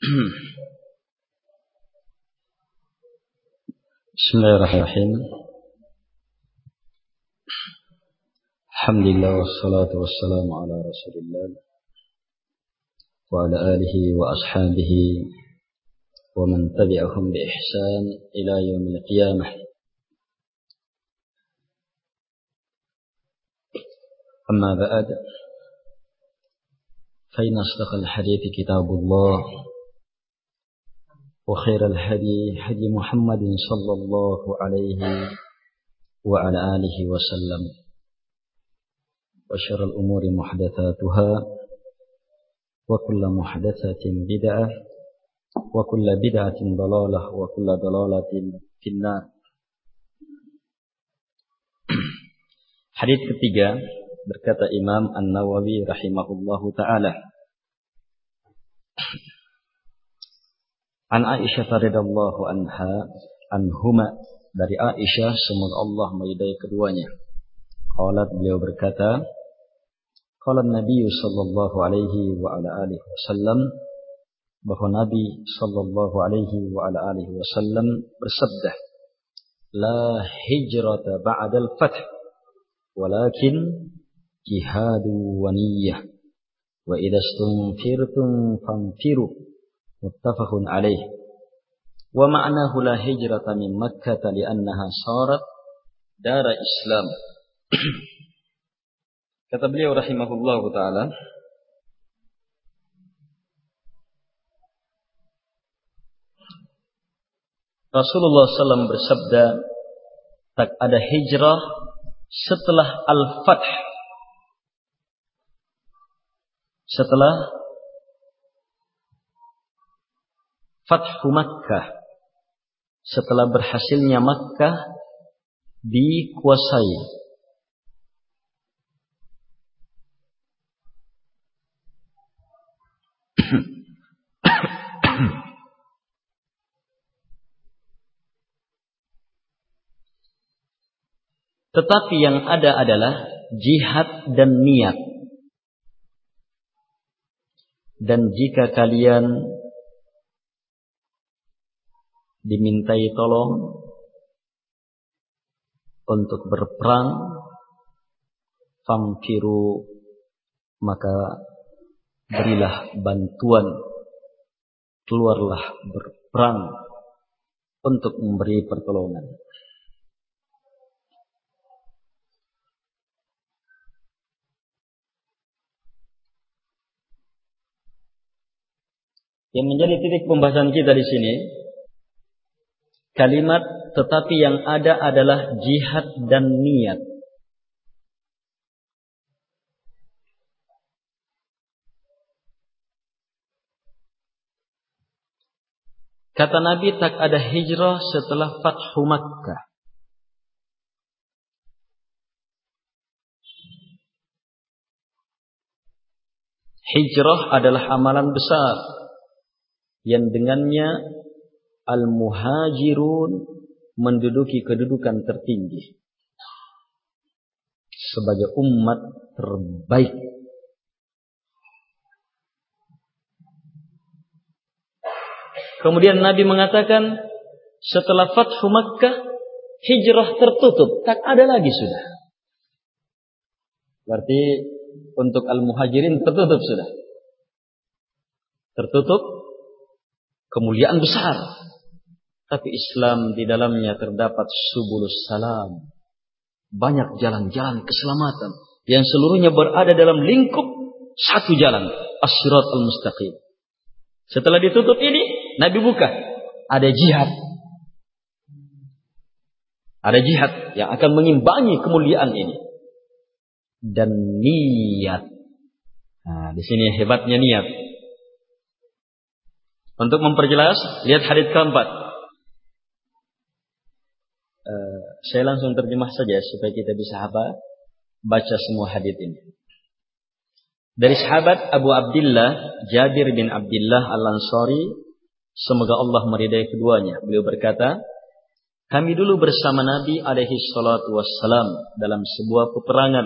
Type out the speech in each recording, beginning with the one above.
Bismillahirrahmanirrahim. Alhamdulillah wassalatu wassalamu ala Rasulillah wa ala alihi wa ashabihi wa man tabi'ahum bi ihsan ila yaumil qiyamah. Amma ba'd. Fa inna asdaqal hadithi kitabullah wa khairal hadi hadi Muhammadin sallallahu alaihi wa ala alihi wa sallam. Wa syarrul umuri muhdatsatuha wa kullu muhdatsatin bid'ah wa kullu bid'atin dhalalah wa kullu dhalalatin finnar. Hadis ketiga, berkata Imam An-Nawawi rahimahullahu taala, An Aisyah radhiyallahu anhuma, dari Aisyah semoga Allah meridai keduanya. Qalat, beliau berkata, qala Nabi sallallahu alaihi wa ala alihi wasallam, bahwa Nabi sallallahu alaihi wa ala alihi wasallam bersabda, la hijrata ba'dal fath walakin jihadu wa niyyah wa idza stunfirtum fanfiru, muttafaqun alaih. Wa ma'nahu la hijrata min Makkah li'annaha sarat dara Islam. Kata beliau rahimahullahu taala, Rasulullah SAW bersabda, tak ada hijrah setelah al-fath, setelah Fathu Makkah, setelah berhasilnya Makkah dikuasai. Tetapi yang ada adalah jihad dan niat. Dan jika kalian dimintai tolong untuk berperang, famkiru, maka berilah bantuan, keluarlah berperang untuk memberi pertolongan. Yang menjadi titik pembahasan kita di sini, kalimat tetapi yang ada adalah jihad dan niat. Kata Nabi, tak ada hijrah setelah Fathu Makkah. Hijrah adalah amalan besar yang dengannya al-muhajirun menduduki kedudukan tertinggi sebagai umat terbaik. Kemudian Nabi mengatakan, setelah Fathu Makkah, hijrah tertutup, tak ada lagi sudah. Berarti untuk al-muhajirin tertutup sudah. Tertutup, kemuliaan besar. Tapi Islam di dalamnya terdapat subulus salam. Banyak jalan-jalan keselamatan yang seluruhnya berada dalam lingkup satu jalan, as-siratal mustaqim. Setelah ditutup ini, Nabi buka. Ada jihad. Ada jihad yang akan mengimbangi kemuliaan ini. Dan niat. Nah, di sini hebatnya niat. Untuk memperjelas, lihat hadits keempat. Saya langsung terjemah saja supaya kita bisa baca semua hadits ini. Dari sahabat Abu Abdillah Jabir bin Abdillah Al-Ansari, semoga Allah meridai keduanya. Beliau berkata, kami dulu bersama Nabi alaihi salatu wassalam dalam sebuah peperangan.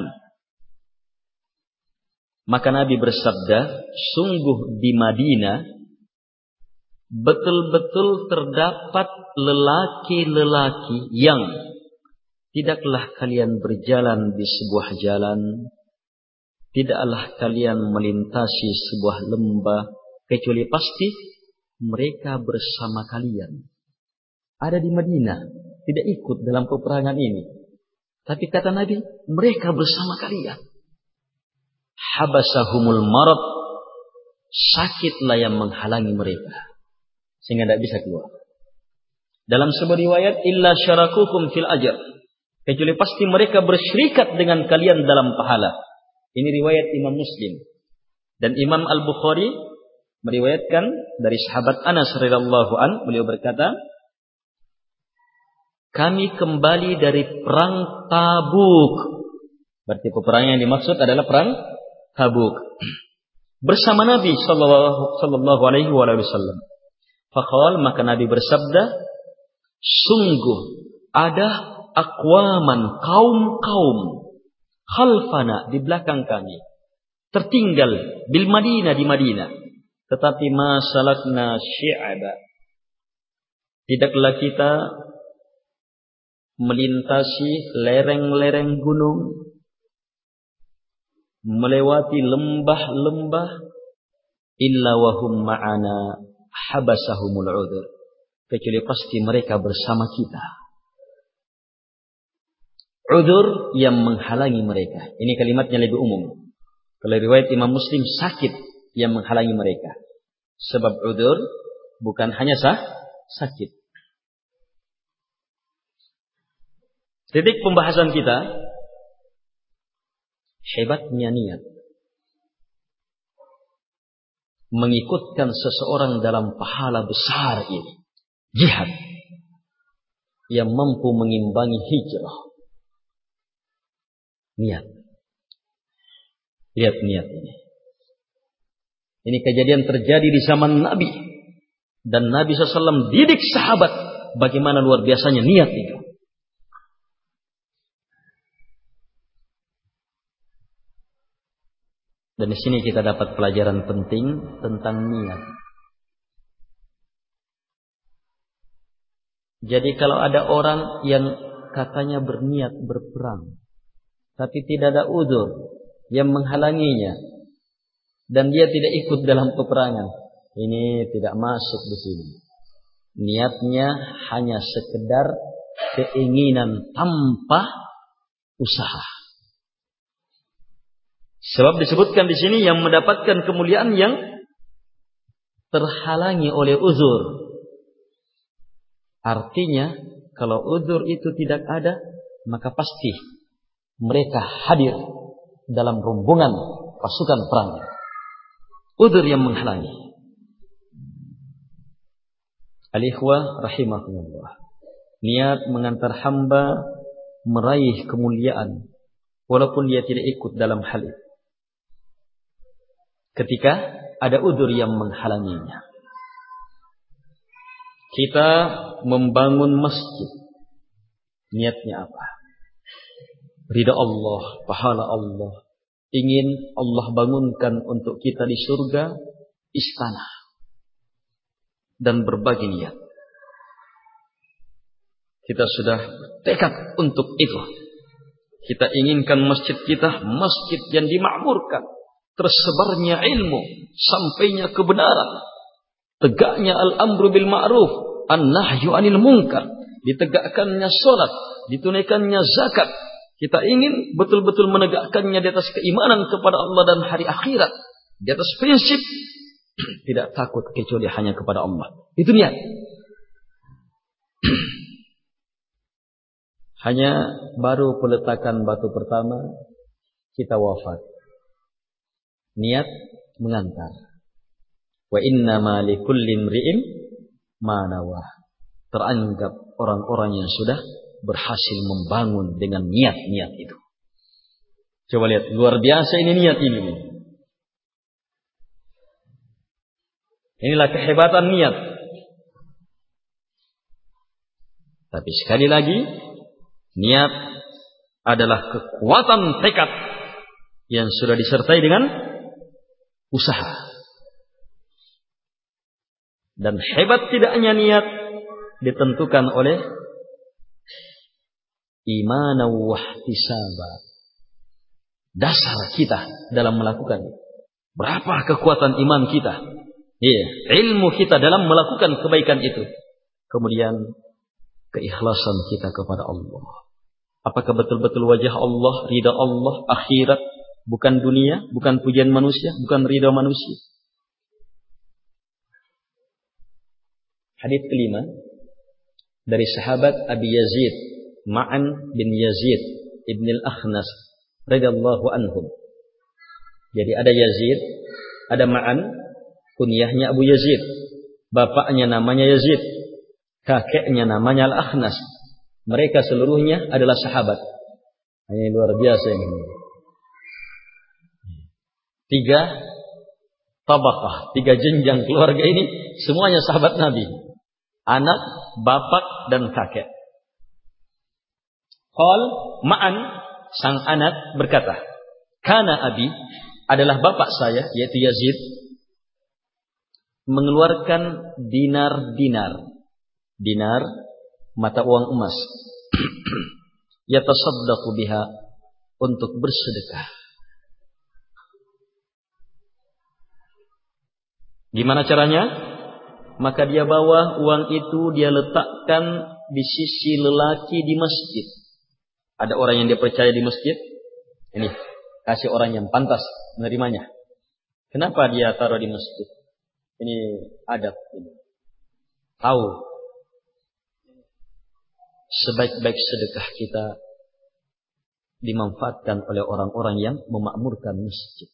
Maka Nabi bersabda, sungguh di Madinah betul-betul terdapat lelaki-lelaki yang tidaklah kalian berjalan di sebuah jalan, tidaklah kalian melintasi sebuah lembah, kecuali pasti mereka bersama kalian. Ada di Madinah, tidak ikut dalam peperangan ini. Tapi kata Nabi, mereka bersama kalian. Habasahumul marad, sakitlah yang menghalangi mereka, sehingga tidak bisa keluar. Dalam sebuah riwayat, illa syarakukum fil ajr, kecuali pasti mereka bersyirikat dengan kalian dalam pahala. Ini riwayat Imam Muslim. Dan Imam Al-Bukhari meriwayatkan dari sahabat Anas radhiyallahu an, beliau berkata, kami kembali dari perang Tabuk. Berarti peperangan yang dimaksud adalah perang Tabuk. Bersama Nabi sallallahu alaihi wasallam. Faqal, maka Nabi bersabda, sungguh ada aqwaman, kaum-kaum, khalfana, di belakang kami, tertinggal bil Madinah, di Madinah, tetapi ma salakna syi'aba, tidaklah kita melintasi lereng-lereng gunung, melewati lembah-lembah, illa wahum ma'ana habasahumul udzur, kecuali pasti mereka bersama kita. Udzur yang menghalangi mereka. Ini kalimatnya lebih umum. Kalau riwayat Imam Muslim, sakit yang menghalangi mereka. Sebab udzur bukan hanya sakit. Titik pembahasan kita, hebatnya niat. Mengikutkan seseorang dalam pahala besar ini, jihad, yang mampu mengimbangi hijrah. Niat. Lihat niat ini. Ini kejadian terjadi di zaman Nabi. Dan Nabi SAW didik sahabat bagaimana luar biasanya niat itu. Dan di sini kita dapat pelajaran penting tentang niat. Jadi kalau ada orang yang katanya berniat berperang, tapi tidak ada udzur yang menghalanginya, dan dia tidak ikut dalam peperangan, ini tidak masuk di sini. Niatnya hanya sekedar keinginan tanpa usaha. Sebab disebutkan di sini yang mendapatkan kemuliaan yang terhalangi oleh uzur. Artinya kalau uzur itu tidak ada, maka pasti mereka hadir dalam rombongan pasukan perang. Uzur yang menghalangi. Al-ikhwah rahimahumullah. Niat mengantar hamba meraih kemuliaan walaupun dia tidak ikut dalam hal itu. Ketika ada udzur yang menghalanginya. Kita membangun masjid. Niatnya apa? Ridha Allah, pahala Allah. Ingin Allah bangunkan untuk kita di surga istana. Dan berbagi niat. Kita sudah tekad untuk itu. Kita inginkan masjid kita masjid yang dimakmurkan. Tersebarnya ilmu, sampainya kebenaran, tegaknya al-amru bil ma'ruf, an-nahyu 'anil munkar, ditegakkannya salat, ditunaikannya zakat. Kita ingin betul-betul menegakkannya di atas keimanan kepada Allah dan hari akhirat, di atas prinsip tidak takut kecuali hanya kepada Allah. Itu niat. Hanya baru peletakan batu pertama kita wafat. Niat mengantar. Wa innama likulli imri'in ma nawah. Teranggap orang-orang yang sudah berhasil membangun dengan niat-niat itu. Coba lihat, luar biasa ini niat ini. Inilah kehebatan niat. Tapi sekali lagi, niat adalah kekuatan tekad yang sudah disertai dengan usaha. Dan hebat tidaknya niat ditentukan oleh iman wa ihtisaba. Dasar kita dalam melakukan. Berapa kekuatan iman kita? Iya, ilmu kita dalam melakukan kebaikan itu. Kemudian keikhlasan kita kepada Allah. Apakah betul-betul wajah Allah, ridha Allah, akhirat, bukan dunia, bukan pujian manusia, bukan ridha manusia. Hadits kelima dari sahabat Abi Yazid Ma'an bin Yazid ibn al-Akhnas radhiyallahu anhum. Jadi ada Yazid, ada Ma'an, kunyahnya Abu Yazid, bapaknya namanya Yazid, kakeknya namanya Al-Akhnas. Mereka seluruhnya adalah sahabat. Ini luar biasa ini. 3 tabaqah, 3 jenjang keluarga ini semuanya sahabat Nabi. Anak, bapak dan kakek. Qal Ma'an, sang anak berkata, kana abi, adalah bapak saya yaitu Yazid, mengeluarkan dinar, mata uang emas, yatasaddaqu biha, untuk bersedekah. Gimana caranya? Maka dia bawa uang itu, dia letakkan di sisi lelaki di masjid. Ada orang yang dia percaya di masjid, ini kasih orang yang pantas menerimanya. Kenapa dia taruh di masjid? Ini adab ini. Tahu sebaik-baik sedekah kita dimanfaatkan oleh orang-orang yang memakmurkan masjid.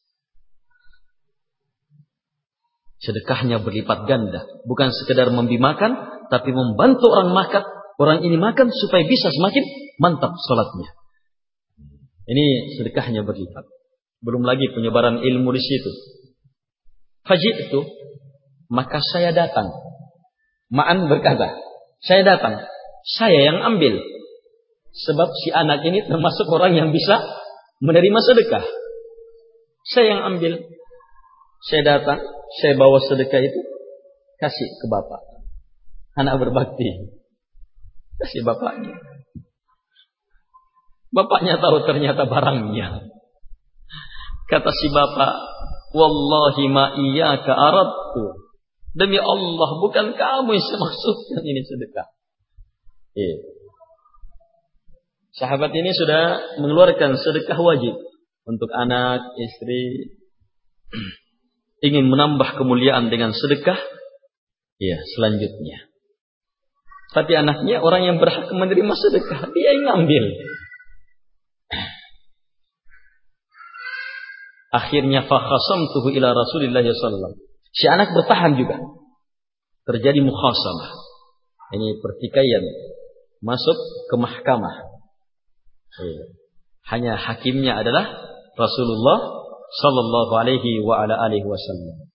Sedekahnya berlipat ganda, bukan sekedar memberi makan, tapi membantu orang makan. Orang ini makan supaya bisa semakin mantap salatnya. Ini sedekahnya berlipat. Belum lagi penyebaran ilmu di situ. Faji'tu, maka saya datang. Ma'an berkata, saya datang, saya yang ambil. Sebab si anak ini termasuk orang yang bisa menerima sedekah. Saya yang ambil. Saya datang, saya bawa sedekah itu, kasih ke bapak. Anak berbakti. Kasih bapaknya. Bapaknya tahu ternyata barangnya. Kata si bapak, wallahi ma iyyaka aradtu. Demi Allah, bukan kamu yang saya maksudkan ini sedekah. Sahabat ini sudah mengeluarkan sedekah wajib untuk anak, istri. Ingin menambah kemuliaan dengan sedekah, selanjutnya. Tapi anaknya orang yang berhak menerima sedekah, dia yang ngambil. Akhirnya fakhasamtuhu ila Rasulillah sallallahu alaihi wasallam. Si anak bertahan juga. Terjadi mukhasamah. Ini pertikaian, masuk ke mahkamah. Hanya hakimnya adalah Rasulullah sallallahu alaihi wa ala alihi wasallam.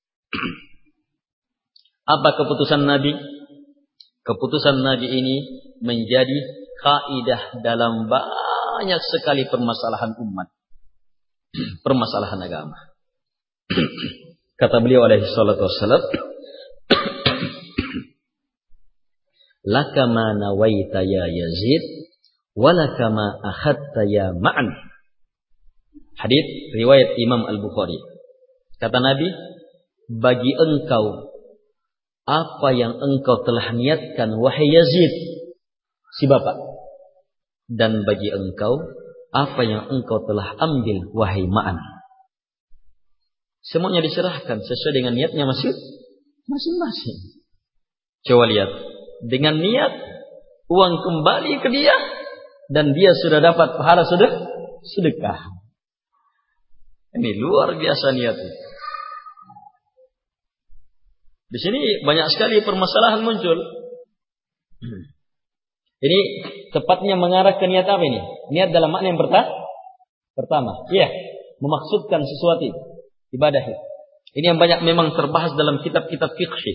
Apa keputusan Nabi? Keputusan Nabi ini menjadi kaidah dalam banyak sekali permasalahan umat, permasalahan agama. Kata beliau alaihi salatu wassalam, laka ma nawaita ya Yazid, wa laka ma akhadta ya Ma'an. Hadits riwayat Imam Al-Bukhari. Kata Nabi, bagi engkau apa yang engkau telah niatkan wahai Yazid, si bapak, dan bagi engkau apa yang engkau telah ambil wahai Ma'an. Semuanya diserahkan sesuai dengan niatnya masing-masing. Coba lihat, dengan niat uang kembali ke dia dan dia sudah dapat pahala sedekah. Ini luar biasa niatnya. Di sini banyak sekali permasalahan muncul. Ini tepatnya mengarah ke niat apa ini? Niat dalam makna yang pertama. Iya, memaksudkan sesuatu ibadah. Ini yang banyak memang terbahas dalam kitab-kitab fiqh.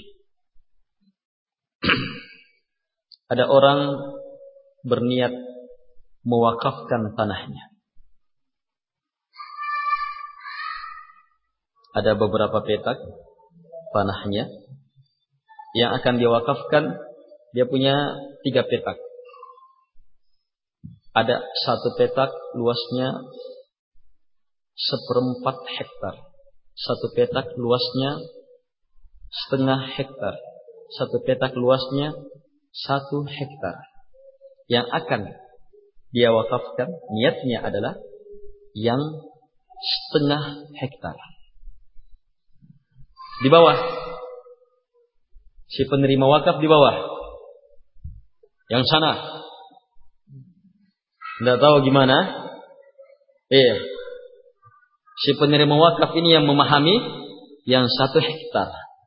Ada orang berniat mewakafkan tanahnya. Ada beberapa petak tanahnya. yang akan dia wakafkan, dia punya 3 petak. Ada 1 petak luasnya 1/4 hektar. 1 petak luasnya 1/2 hektar. 1 petak luasnya 1 hektar. Yang akan dia wakafkan, niatnya adalah yang 1/2 hektar. Di bawah, si penerima wakaf di bawah, yang sana, tidak tahu gimana. Si penerima wakaf ini yang memahami yang 1 hektar.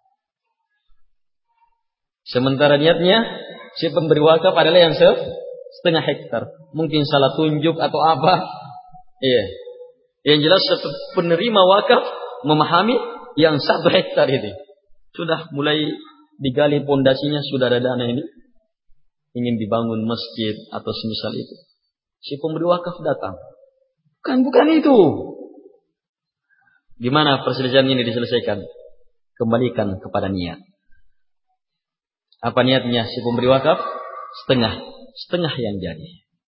Sementara niatnya si pemberi wakaf adalah yang 1/2 hektar. Mungkin salah tunjuk atau apa. Yang jelas penerima wakaf memahami yang 1 hektar ini. Sudah mulai digali pondasinya, sudah ada dana ini. Ingin dibangun masjid atau semisal itu. Si pemberi wakaf datang. Bukan itu. Gimana perselisihan ini diselesaikan? Kembalikan kepada niat. Apa niatnya si pemberi wakaf? Setengah yang jadi.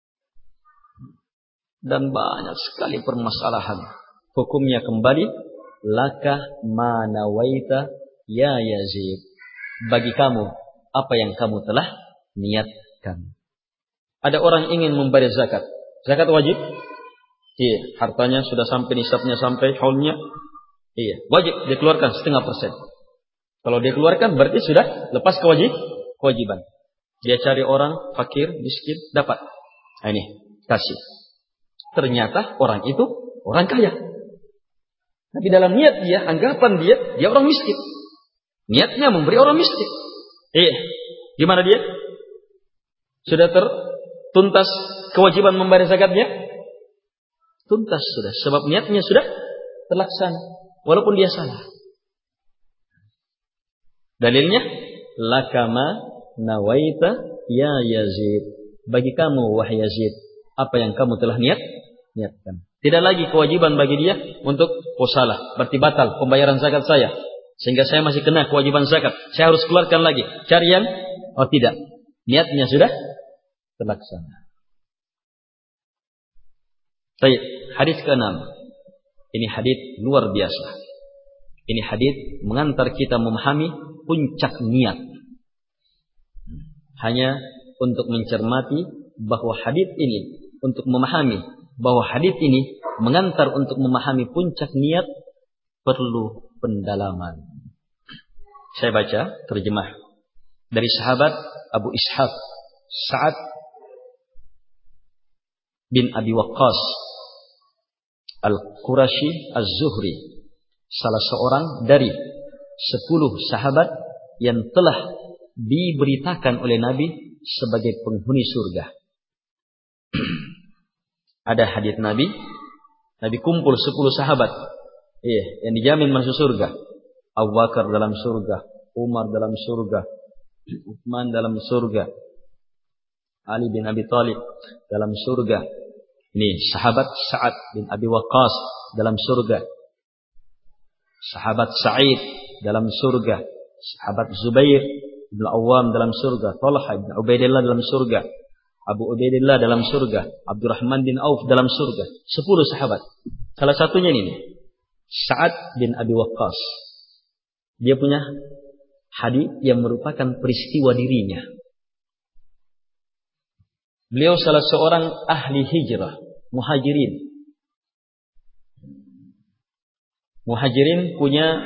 Dan banyak sekali permasalahan. Hukumnya kembali, laka ma nawaita ya Yazid. Bagi kamu apa yang kamu telah niatkan. Ada orang ingin membayar zakat. Zakat wajib? Iya, hartanya sudah sampai nisabnya, sampai haulnya. Iya, wajib dia keluarkan 0,5%. Kalau dia keluarkan berarti sudah lepas kewajiban. Dia cari orang fakir, miskin, dapat. Nah, ini kasih. Ternyata orang itu orang kaya. Tapi dalam niat dia, anggapan dia orang miskin. Niatnya memberi orang miskin. Gimana dia? Sudah tuntas kewajiban membayar zakatnya? Tuntas sudah, sebab niatnya sudah terlaksana, walaupun dia salah. Dalilnya, lakama nawaita ya Yazid. Bagi kamu wahai Yazid, apa yang kamu telah niatkan. Tidak lagi kewajiban bagi dia untuk salah, berarti batal pembayaran zakat saya, sehingga saya masih kena kewajiban zakat. Saya harus keluarkan lagi. Cari yang tidak. Niatnya sudah terlaksana. Baik, hadis ke-6. Ini hadis luar biasa. Ini hadis mengantar kita memahami puncak niat. Hanya untuk mencermati bahwa hadis ini, untuk memahami bahwa hadis ini mengantar untuk memahami puncak niat, perlu pendalaman. Saya baca terjemah dari sahabat Abu Ishaq Sa'ad bin Abi Waqqas Al-Qurashi Az-Zuhri, salah seorang dari 10 sahabat yang telah diberitakan oleh Nabi sebagai penghuni surga. Ada hadis Nabi kumpul 10 sahabat yang dijamin masuk surga. Abu Bakar dalam surga, Umar dalam surga, Utsman dalam surga, Ali bin Abi Thalib dalam surga. Ini sahabat Sa'ad bin Abi Waqqas dalam surga. Sahabat Sa'id dalam surga. Sahabat Zubair bin Awam dalam surga. Talha bin Ubaidillah dalam surga. Abu Ubaidillah dalam surga. Abdurrahman bin Auf dalam surga. 10 sahabat. Salah satunya ini, Sa'ad bin Abi Waqqas. Dia punya hadis yang merupakan peristiwa dirinya. Beliau salah seorang ahli hijrah, muhajirin. Muhajirin punya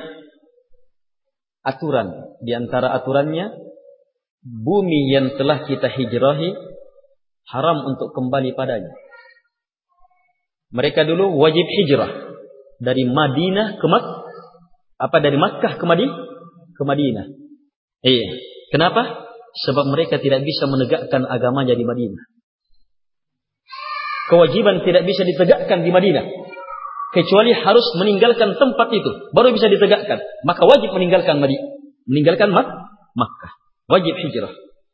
aturan. Di antara aturannya, bumi yang telah kita hijrahi haram untuk kembali padanya. Mereka dulu wajib hijrah dari Madinah ke dari Makkah ke Madinah. Kenapa? Sebab mereka tidak bisa menegakkan agamanya di Madinah. Kewajiban tidak bisa ditegakkan di Madinah, kecuali harus meninggalkan tempat itu, baru bisa ditegakkan. Maka wajib meninggalkan Makkah. Wajib hijrah.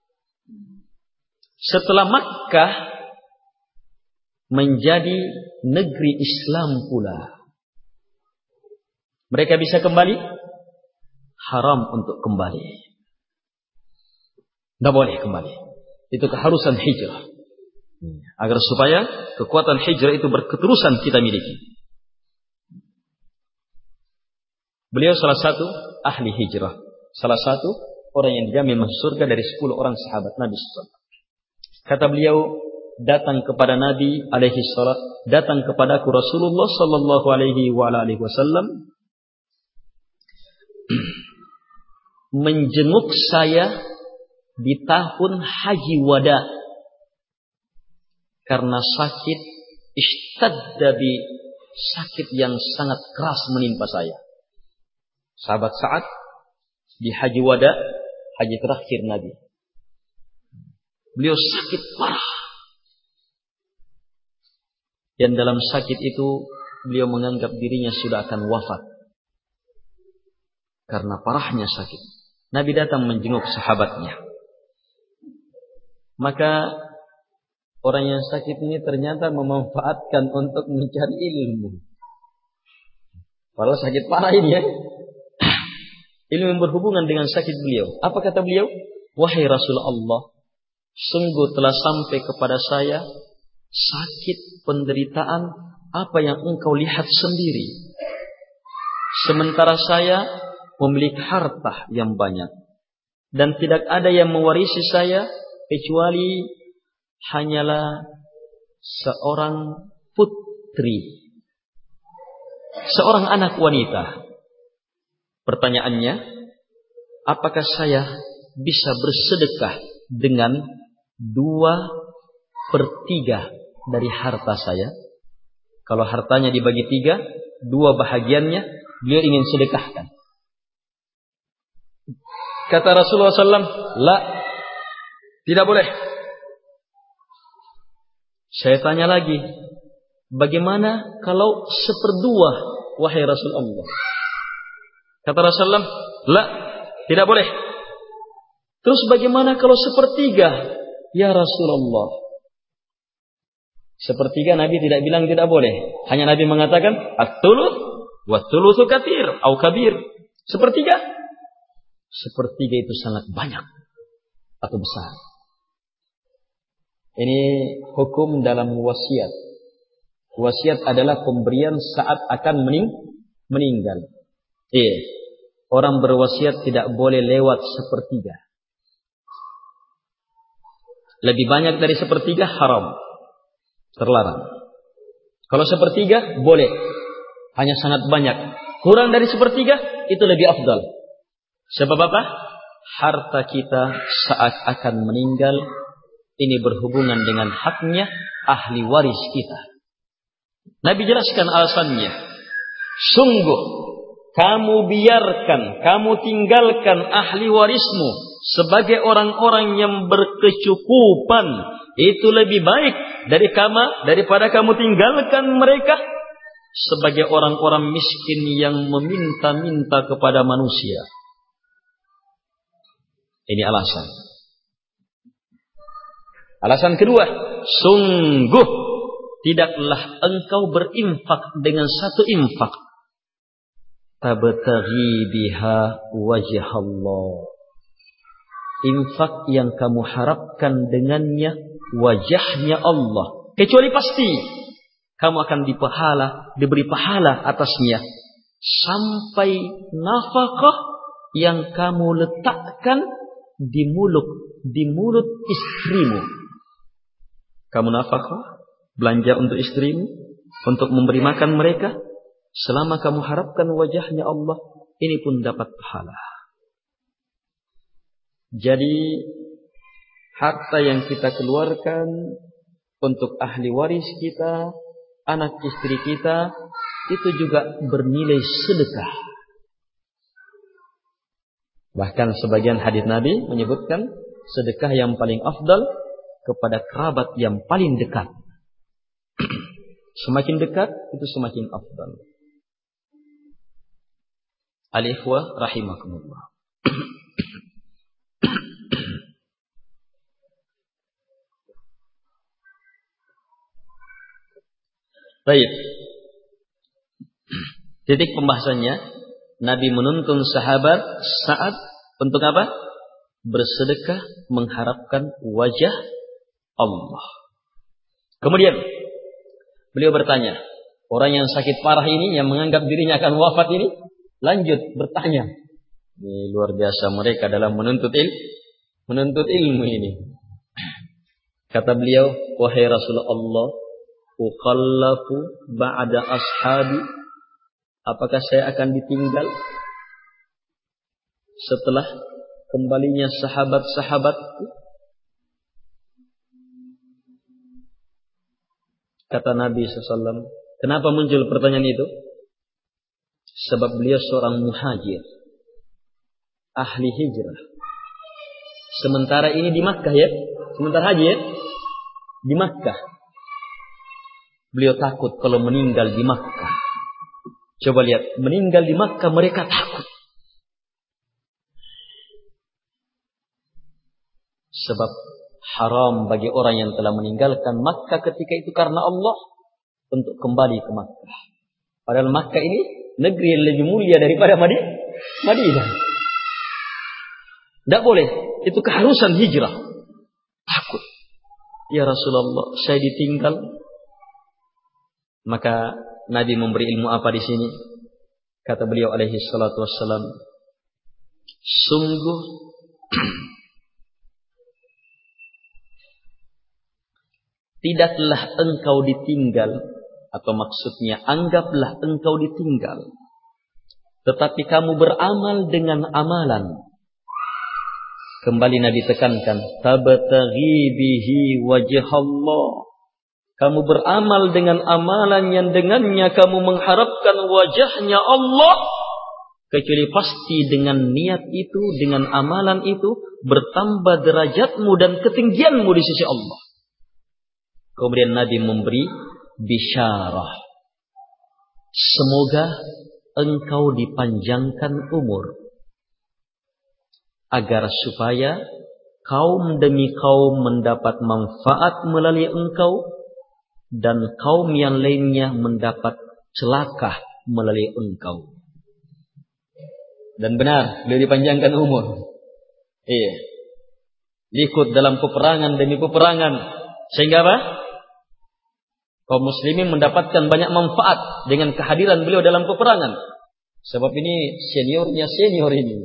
Setelah Makkah menjadi negeri Islam pula, mereka bisa kembali? Haram untuk kembali. Tidak boleh kembali. Itu keharusan hijrah. Agar supaya kekuatan hijrah itu berketerusan kita miliki. Beliau salah satu ahli hijrah. Salah satu orang yang dijamin masuk surga dari 10 orang sahabat Nabi SAW. Kata beliau, datang kepada Nabi alaihi salat, datang kepadaku Rasulullah sallallahu alaihi wasallam menjenguk saya di tahun haji wada karena sakit, ishtadda bi, sakit yang sangat keras menimpa saya. Sahabat Sa'ad di haji wada, haji terakhir Nabi. Beliau sakit parah. Dan dalam sakit itu beliau menganggap dirinya sudah akan wafat. Karena parahnya sakit. Nabi datang menjenguk sahabatnya. Maka orang yang sakit ini ternyata memanfaatkan untuk mencari ilmu. Padahal sakit parah ini ya. Ilmu yang berhubungan dengan sakit beliau. Apa kata beliau? Wahai Rasulullah, sungguh telah sampai kepada saya sakit, penderitaan, apa yang engkau lihat sendiri. Sementara saya memiliki harta yang banyak. Dan tidak ada yang mewarisi saya kecuali hanyalah seorang putri. Seorang anak wanita. Pertanyaannya, apakah saya bisa bersedekah dengan 2/3 dari harta saya? Kalau hartanya dibagi 3, 2 bahagiannya beliau ingin sedekahkan. Kata Rasulullah SAW, la, tidak boleh. Saya tanya lagi, bagaimana kalau 1/2, wahai Rasulullah? Kata Rasulullah, la, tidak boleh. Terus bagaimana kalau 1/3? Ya Rasulullah. 1/3 Nabi tidak bilang tidak boleh. Hanya Nabi mengatakan, at-thuluth wa thuluthu katsir atau kabir. 1/3? 1/3 itu sangat banyak atau besar. Ini hukum dalam wasiat. Wasiat adalah pemberian saat akan meninggal. Orang berwasiat tidak boleh lewat 1/3. Lebih banyak dari 1/3 haram. Terlarang. Kalau 1/3 boleh. Hanya sangat banyak. Kurang dari 1/3 itu lebih afdal. Sebab apa? Harta kita saat akan meninggal ini berhubungan dengan haknya ahli waris kita. Nabi jelaskan alasannya. Sungguh kamu biarkan, kamu tinggalkan ahli warismu sebagai orang-orang yang berkecukupan. Itu lebih baik daripada kamu tinggalkan mereka sebagai orang-orang miskin yang meminta-minta kepada manusia. Ini alasan. Alasan kedua, sungguh tidaklah engkau berinfak dengan satu infak tabtaghi biha wajh Allah. Infak yang kamu harapkan dengannya wajahnya Allah. Kecuali pasti kamu akan diberi pahala atasnya. Sampai nafkah yang kamu letakkan di mulut istrimu. Kamu nafkah, belanja untuk istrimu, untuk memberi makan mereka. Selama kamu harapkan wajahnya Allah, ini pun dapat pahala. Jadi harta yang kita keluarkan untuk ahli waris kita, anak istri kita, itu juga bernilai sedekah. Bahkan sebagian hadis Nabi menyebutkan sedekah yang paling afdal kepada kerabat yang paling dekat. Semakin dekat itu semakin afdal. Al-ikhwah rahimakumullah. Baik. Titik pembahasannya, Nabi menuntun sahabat Sa'ad untuk apa? bersedekah mengharapkan wajah Allah. Kemudian beliau bertanya, orang yang sakit parah ini, yang menganggap dirinya akan wafat ini, lanjut bertanya. Ini luar biasa mereka dalam menuntut ilmu ini. Kata beliau, wahai Rasulullah, ukhallafu ba'da ashabi, apakah saya akan ditinggal setelah kembalinya sahabat-sahabatku? Kata Nabi SAW, kenapa muncul pertanyaan itu? Sebab beliau seorang muhajir, ahli hijrah. Sementara ini di Makkah ya, sementara haji ya, di Makkah. Beliau takut kalau meninggal di Makkah. Coba lihat, meninggal di Makkah mereka takut. Sebab haram bagi orang yang telah meninggalkan Makkah ketika itu karena Allah untuk kembali ke Makkah. Padahal Makkah ini negeri yang lebih mulia daripada Madinah. Tidak boleh, itu keharusan hijrah. Takut. Ya Rasulullah, saya ditinggal. Maka Nabi memberi ilmu apa di sini? Kata beliau alaihi salatu wassalam, sungguh tidaklah engkau ditinggal, atau maksudnya anggaplah engkau ditinggal, tetapi kamu beramal dengan amalan. Kembali Nabi tekankan, tabtaghi bihi wajhallah. Kamu beramal dengan amalan yang dengannya kamu mengharapkan wajahnya Allah, kecuali pasti dengan niat itu, dengan amalan itu bertambah derajatmu dan ketinggianmu di sisi Allah. Kemudian Nabi memberi bisyarah, semoga engkau dipanjangkan umur, agar supaya kaum demi kaum mendapat manfaat melalui engkau, dan kaum yang lainnya mendapat celaka melalui engkau. Dan benar, beliau dipanjangkan umur. Iya. Ikut dalam peperangan demi peperangan. Sehingga apa? Kaum muslimin mendapatkan banyak manfaat dengan kehadiran beliau dalam peperangan. Sebab ini seniornya senior ini.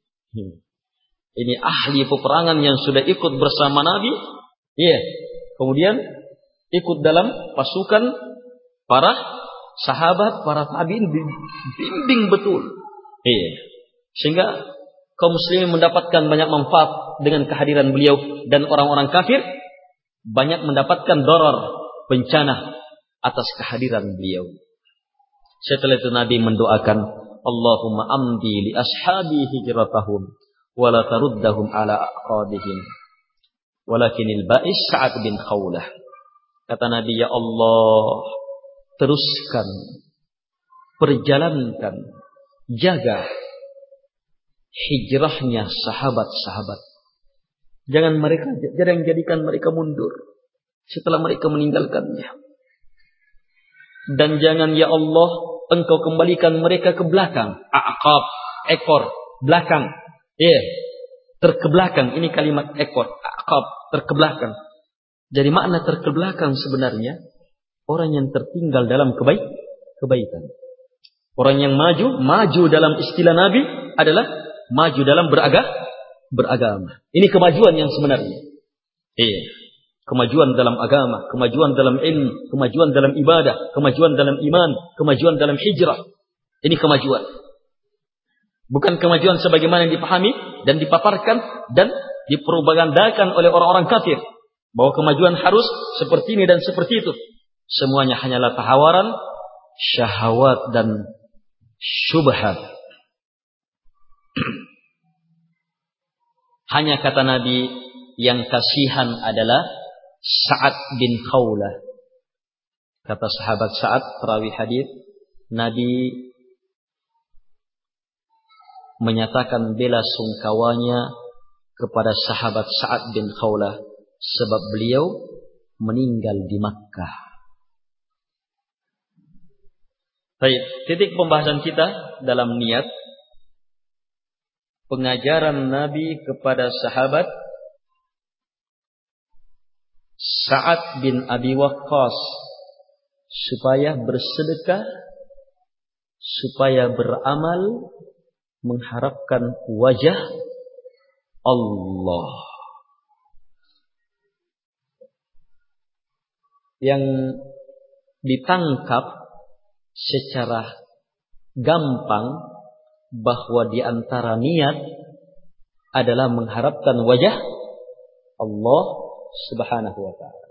Ini ahli peperangan yang sudah ikut bersama Nabi. Iya. Kemudian ikut dalam pasukan para sahabat, para tabi'in, bimbing betul. Iya. Sehingga kaum muslimin mendapatkan banyak manfaat dengan kehadiran beliau, dan orang-orang kafir banyak mendapatkan darar, bencana atas kehadiran beliau. Setelah itu Nabi mendoakan, Allahumma amdi li ashabi hijratahum wa la taruddahum ala aqabihim walakinil ba'is Sa'ad bin Khawlah. Kata Nabi, ya Allah, teruskan, perjalankan, jaga hijrahnya sahabat-sahabat. Jangan jadikan mereka mundur setelah mereka meninggalkannya. Dan jangan ya Allah, engkau kembalikan mereka ke belakang. Aqab, ekor, belakang. Terkebelakang. Ini kalimat ekor, aqab, terkebelakang. Jadi makna terkebelakang sebenarnya orang yang tertinggal dalam kebaikan. Orang yang maju dalam istilah Nabi adalah maju dalam beragama. Ini kemajuan yang sebenarnya. Kemajuan dalam agama, kemajuan dalam ilmu, kemajuan dalam ibadah, kemajuan dalam iman, kemajuan dalam hijrah. Ini kemajuan. Bukan kemajuan sebagaimana yang dipahami dan dipaparkan dan dipropagandakan oleh orang-orang kafir, bahwa kemajuan harus seperti ini dan seperti itu. Semuanya hanyalah tahawaran, syahwat dan syubhat. Hanya kata Nabi, yang kasihan adalah Sa'ad bin Khawlah. Kata sahabat Sa'ad, perawi hadis, Nabi menyatakan bela sungkawanya kepada sahabat Sa'ad bin Khawlah, sebab beliau meninggal di Makkah. Baik, titik pembahasan kita dalam niat. pengajaran Nabi kepada sahabat Sa'ad bin Abi Waqqas supaya bersedekah, supaya beramal mengharapkan wajah Allah. Yang ditangkap secara gampang bahwa di antara niat adalah mengharapkan wajah Allah Subhanahu wa ta'ala.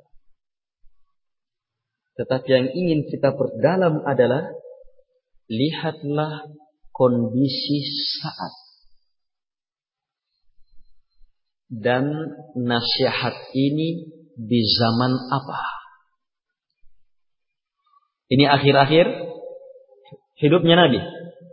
Tetapi yang ingin kita perdalam adalah lihatlah kondisi Sa'ad dan nasihat ini di zaman apa? Ini akhir-akhir hidupnya Nabi.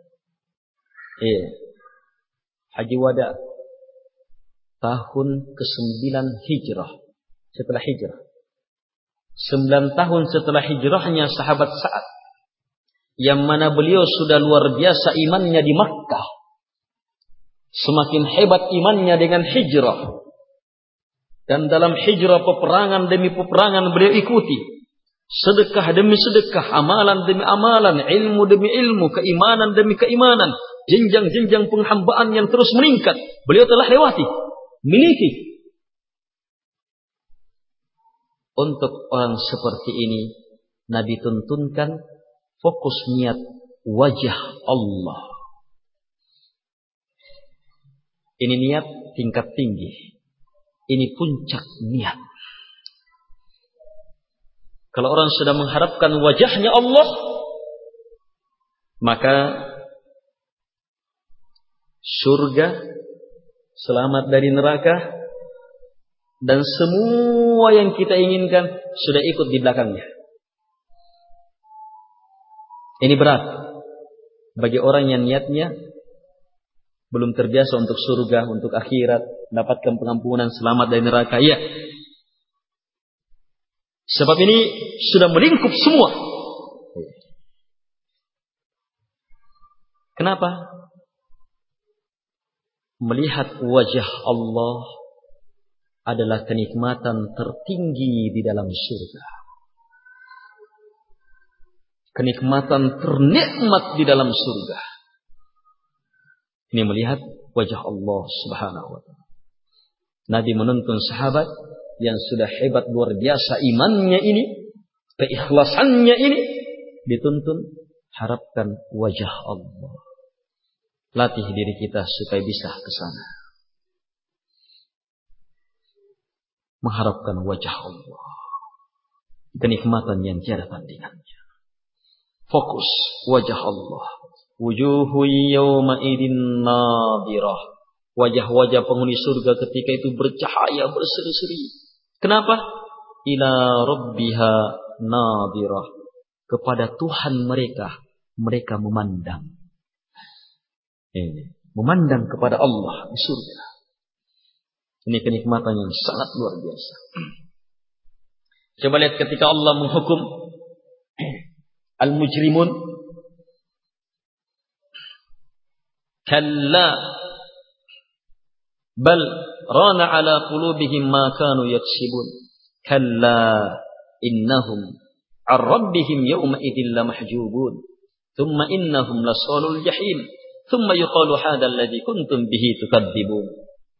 Haji Wada tahun ke-9 Hijrah. Setelah hijrah 9 tahun setelah hijrahnya sahabat Sa'ad, yang mana beliau sudah luar biasa imannya di Makkah, semakin hebat imannya dengan hijrah, dan dalam hijrah peperangan demi peperangan beliau ikuti, sedekah demi sedekah, amalan demi amalan, ilmu demi ilmu, keimanan demi keimanan, jenjang-jenjang penghambaan yang terus meningkat beliau telah lewati, miliki. Untuk orang seperti ini Nabi tuntunkan fokus niat wajah Allah. Ini niat tingkat tinggi. Ini puncak niat. Kalau orang sudah mengharapkan wajahnya Allah, maka surga, selamat dari neraka, dan semua yang kita inginkan sudah ikut di belakangnya. Ini berat bagi orang yang niatnya belum terbiasa untuk surga, untuk akhirat, mendapatkan pengampunan, selamat dari neraka. Ya, sebab ini sudah melingkup semua. Kenapa? Melihat wajah Allah adalah kenikmatan tertinggi di dalam surga. Kenikmatan ternikmat di dalam surga. Ini melihat wajah Allah Subhanahu wa ta'ala. Nabi menuntun sahabat yang sudah hebat luar biasa imannya ini, keikhlasannya ini, dituntun harapkan wajah Allah. Latih diri kita supaya bisa ke sana. Mengharapkan wajah Allah. Kenikmatan yang tiada tandingannya. Fokus wajah Allah. Wujuhu yawma idin nadirah. Wajah-wajah penghuni surga ketika itu bercahaya, berseri-seri. Kenapa? Ila rabbiha nadirah. Kepada Tuhan mereka memandang. Memandang kepada Allah di surga. Ini kenikmatan yang sangat luar biasa. Coba lihat ketika Allah menghukum al-mujrimun. Kalla bal rana ala qulubihim ma kanu yaksibun. Kalla innahum an rabbihim yawma idin lamahjubun. Thumma innahum lasalul jahim. Thumma yuqalu hadha alladhi kuntum bihi tukadzibun.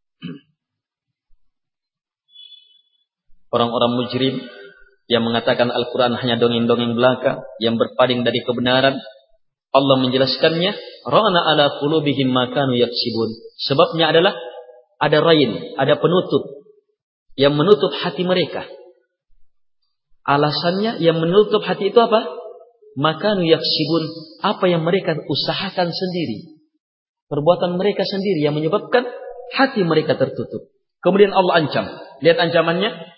Orang-orang mujrim yang mengatakan Al-Quran hanya dongeng-dongeng belaka, yang berpaling dari kebenaran, Allah menjelaskannya, rana ala qulubihim ma kanu yaksibun. Sebabnya adalah ada rain, ada penutup yang menutup hati mereka. Alasannya yang menutup hati itu apa? Ma kanu yaksibun, apa yang mereka usahakan sendiri. Perbuatan mereka sendiri yang menyebabkan hati mereka tertutup. Kemudian Allah ancam. Lihat ancamannya.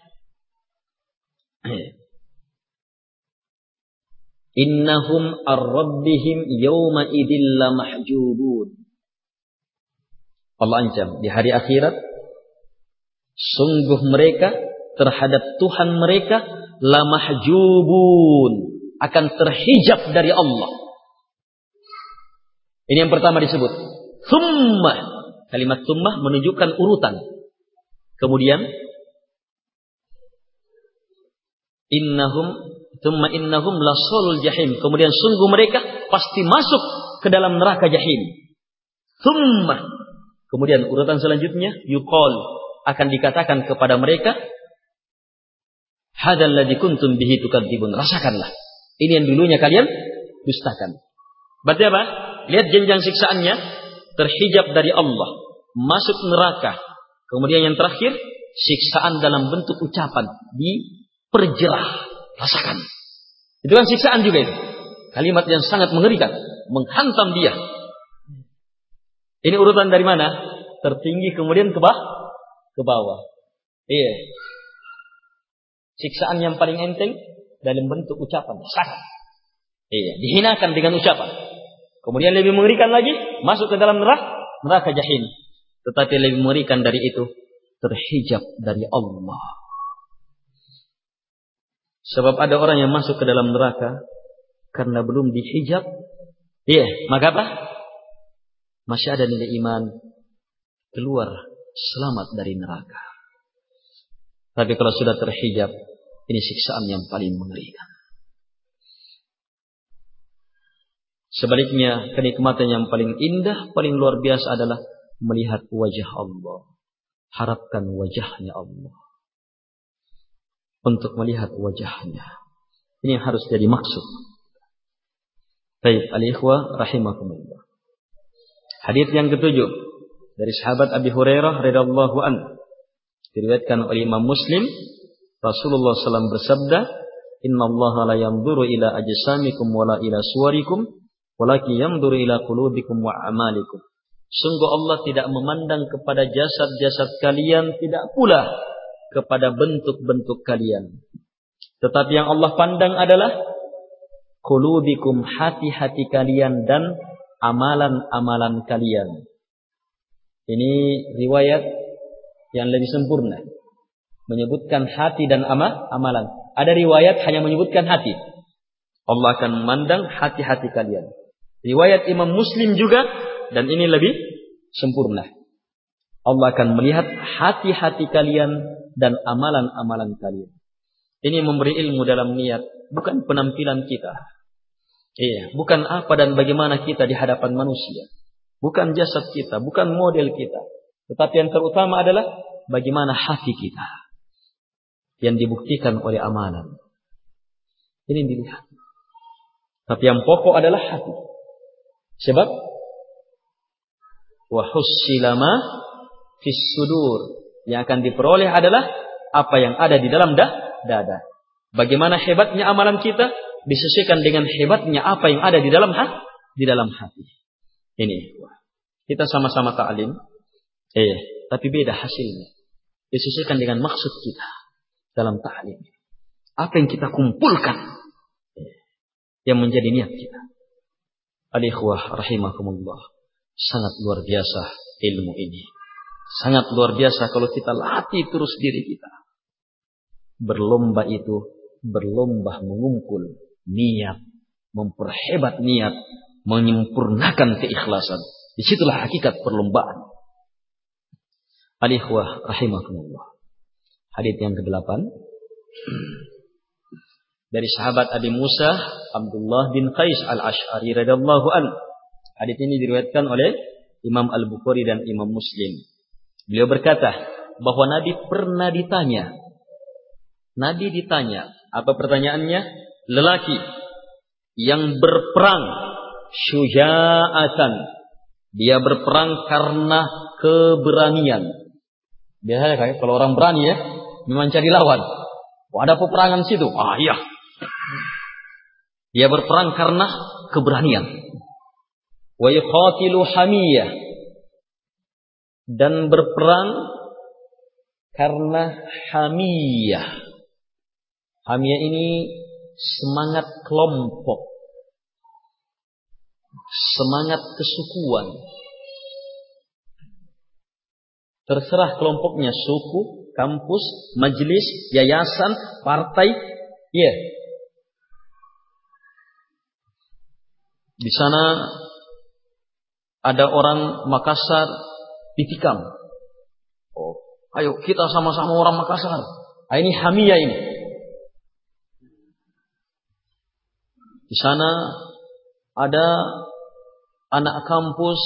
Innahum ar-rabbihim yawma idil lamahjubun. Allah ancam di hari akhirat, sungguh mereka terhadap Tuhan mereka lamahjubun, akan terhijab dari Allah. Ini yang pertama disebut. Thumma, Kalimat tsumma menunjukkan urutan. Kemudian tsumma innahum lasalul jahim. Kemudian sungguh mereka pasti masuk ke dalam neraka jahim. Tsumma. Kemudian urutan selanjutnya yuqal, akan dikatakan kepada mereka, hadzal ladzi kuntum bihi tukadzibun. Rasakanlah. Ini yang dulunya kalian dustakan. Berarti apa? Lihat jenjang siksaannya, terhijab dari Allah, masuk neraka. Kemudian yang terakhir, siksaan dalam bentuk ucapan, diperjerah. Rasakan. Itu kan siksaan juga itu. Kalimat yang sangat mengerikan, menghantam dia. Ini urutan dari mana? Tertinggi kemudian ke bawah. Iya. Siksaan yang paling enteng dalam bentuk ucapan. Rasakan. Iya, dihinakan dengan ucapan. Kemudian lebih mengerikan lagi, masuk ke dalam neraka jahim. Tetapi lebih mengerikan dari itu, terhijab dari Allah. Sebab ada orang yang masuk ke dalam neraka karena belum dihijab. Iya, maka apa? Masih ada nilai iman, keluar selamat dari neraka. Tapi kalau sudah terhijab, ini siksaan yang paling mengerikan. Sebaliknya, kenikmatan yang paling indah, paling luar biasa adalah melihat wajah Allah. Harapkan wajahnya Allah. Untuk melihat wajahnya. Ini yang harus jadi maksud. Baik, al-ikhwah rahimakumullah. Hadits yang ketujuh dari sahabat Abi Hurairah radhiyallahu anhu, diriwayatkan oleh Imam Muslim, Rasulullah SAW bersabda, Inna Allah la yanzuru ila ajsamikum wala ila suwarikum, walakin yanzuru ila qulubikum wa amalikum. Sungguh Allah tidak memandang kepada jasad-jasad kalian, tidak pula kepada bentuk-bentuk kalian. Tetapi yang Allah pandang adalah qulubikum, hati-hati kalian dan amalan-amalan kalian. Ini riwayat yang lebih sempurna, menyebutkan hati dan amalan. Ada riwayat hanya menyebutkan hati. Allah akan memandang hati-hati kalian. Riwayat Imam Muslim juga, dan ini lebih sempurna. Allah akan melihat hati-hati kalian dan amalan-amalan kalian. Ini memberi ilmu dalam niat, bukan penampilan kita. Iya, bukan apa dan bagaimana kita di hadapan manusia. Bukan jasad kita, bukan model kita. Tetapi yang terutama adalah bagaimana hati kita. Yang dibuktikan oleh amalan. Ini dilihat. Tapi yang pokok adalah hati. Sebab wa hussila ma fis sudur. Yang akan diperoleh adalah apa yang ada di dalam dada. Bagaimana hebatnya amalan kita disesuaikan dengan hebatnya apa yang ada di dalam hati. Ini kita sama-sama ta'lim, tapi beda hasilnya. Disesuaikan dengan maksud kita dalam ta'lim. Apa yang kita kumpulkan yang menjadi niat kita. Al-ikhwah rahimakumullah, sangat luar biasa ilmu ini. Sangat luar biasa kalau kita latih terus diri kita. Berlomba itu berlomba mengumpul niat, memperhebat niat, menyempurnakan keikhlasan. Disitulah hakikat perlombaan. Al-ikhwah rahimakumullah. Hadits yang ke-8 dari sahabat Abi Musa Abdullah bin Qais al-Ash'ari radhiyallahu anhu. Hadits ini diriwayatkan oleh Imam Al-Bukhari dan Imam Muslim. Beliau berkata bahwa Nabi pernah ditanya. Nabi ditanya, apa pertanyaannya? Lelaki yang berperang syuja'atan, dia berperang karena keberanian. Biasanya kayak kalau orang berani ya, memang cari lawan. Oh, ada peperangan situ. Iya. Dia berperang karena keberanian. Wa yuqatilu hamiyah, dan berperang karena hamiyah. Hamiyah ini semangat kelompok, semangat kesukuan. Terserah kelompoknya, suku, kampus, majelis, yayasan, partai. Ya. Di sana ada orang Makassar ditikam. Oh, ayo kita sama-sama orang Makassar. Nah, ini hamiyah ini. Di sana ada anak kampus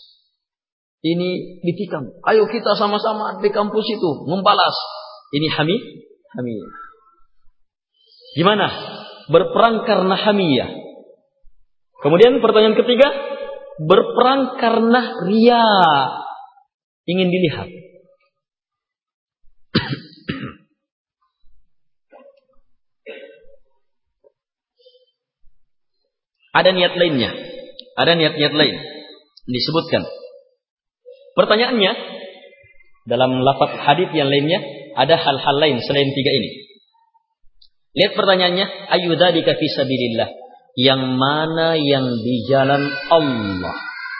ini ditikam. Ayo kita sama-sama di kampus itu membalas. Ini hamiyah. Gimana? Berperang karena hamiyah. Kemudian pertanyaan ketiga, berperang karena riya. Ingin dilihat. Ada niat lainnya. Ada niat-niat lain. Disebutkan. Pertanyaannya, dalam lafaz hadits yang lainnya, ada hal-hal lain selain tiga ini. Lihat pertanyaannya, ayyudzalika fi sabilillah. Yang mana yang di jalan Allah?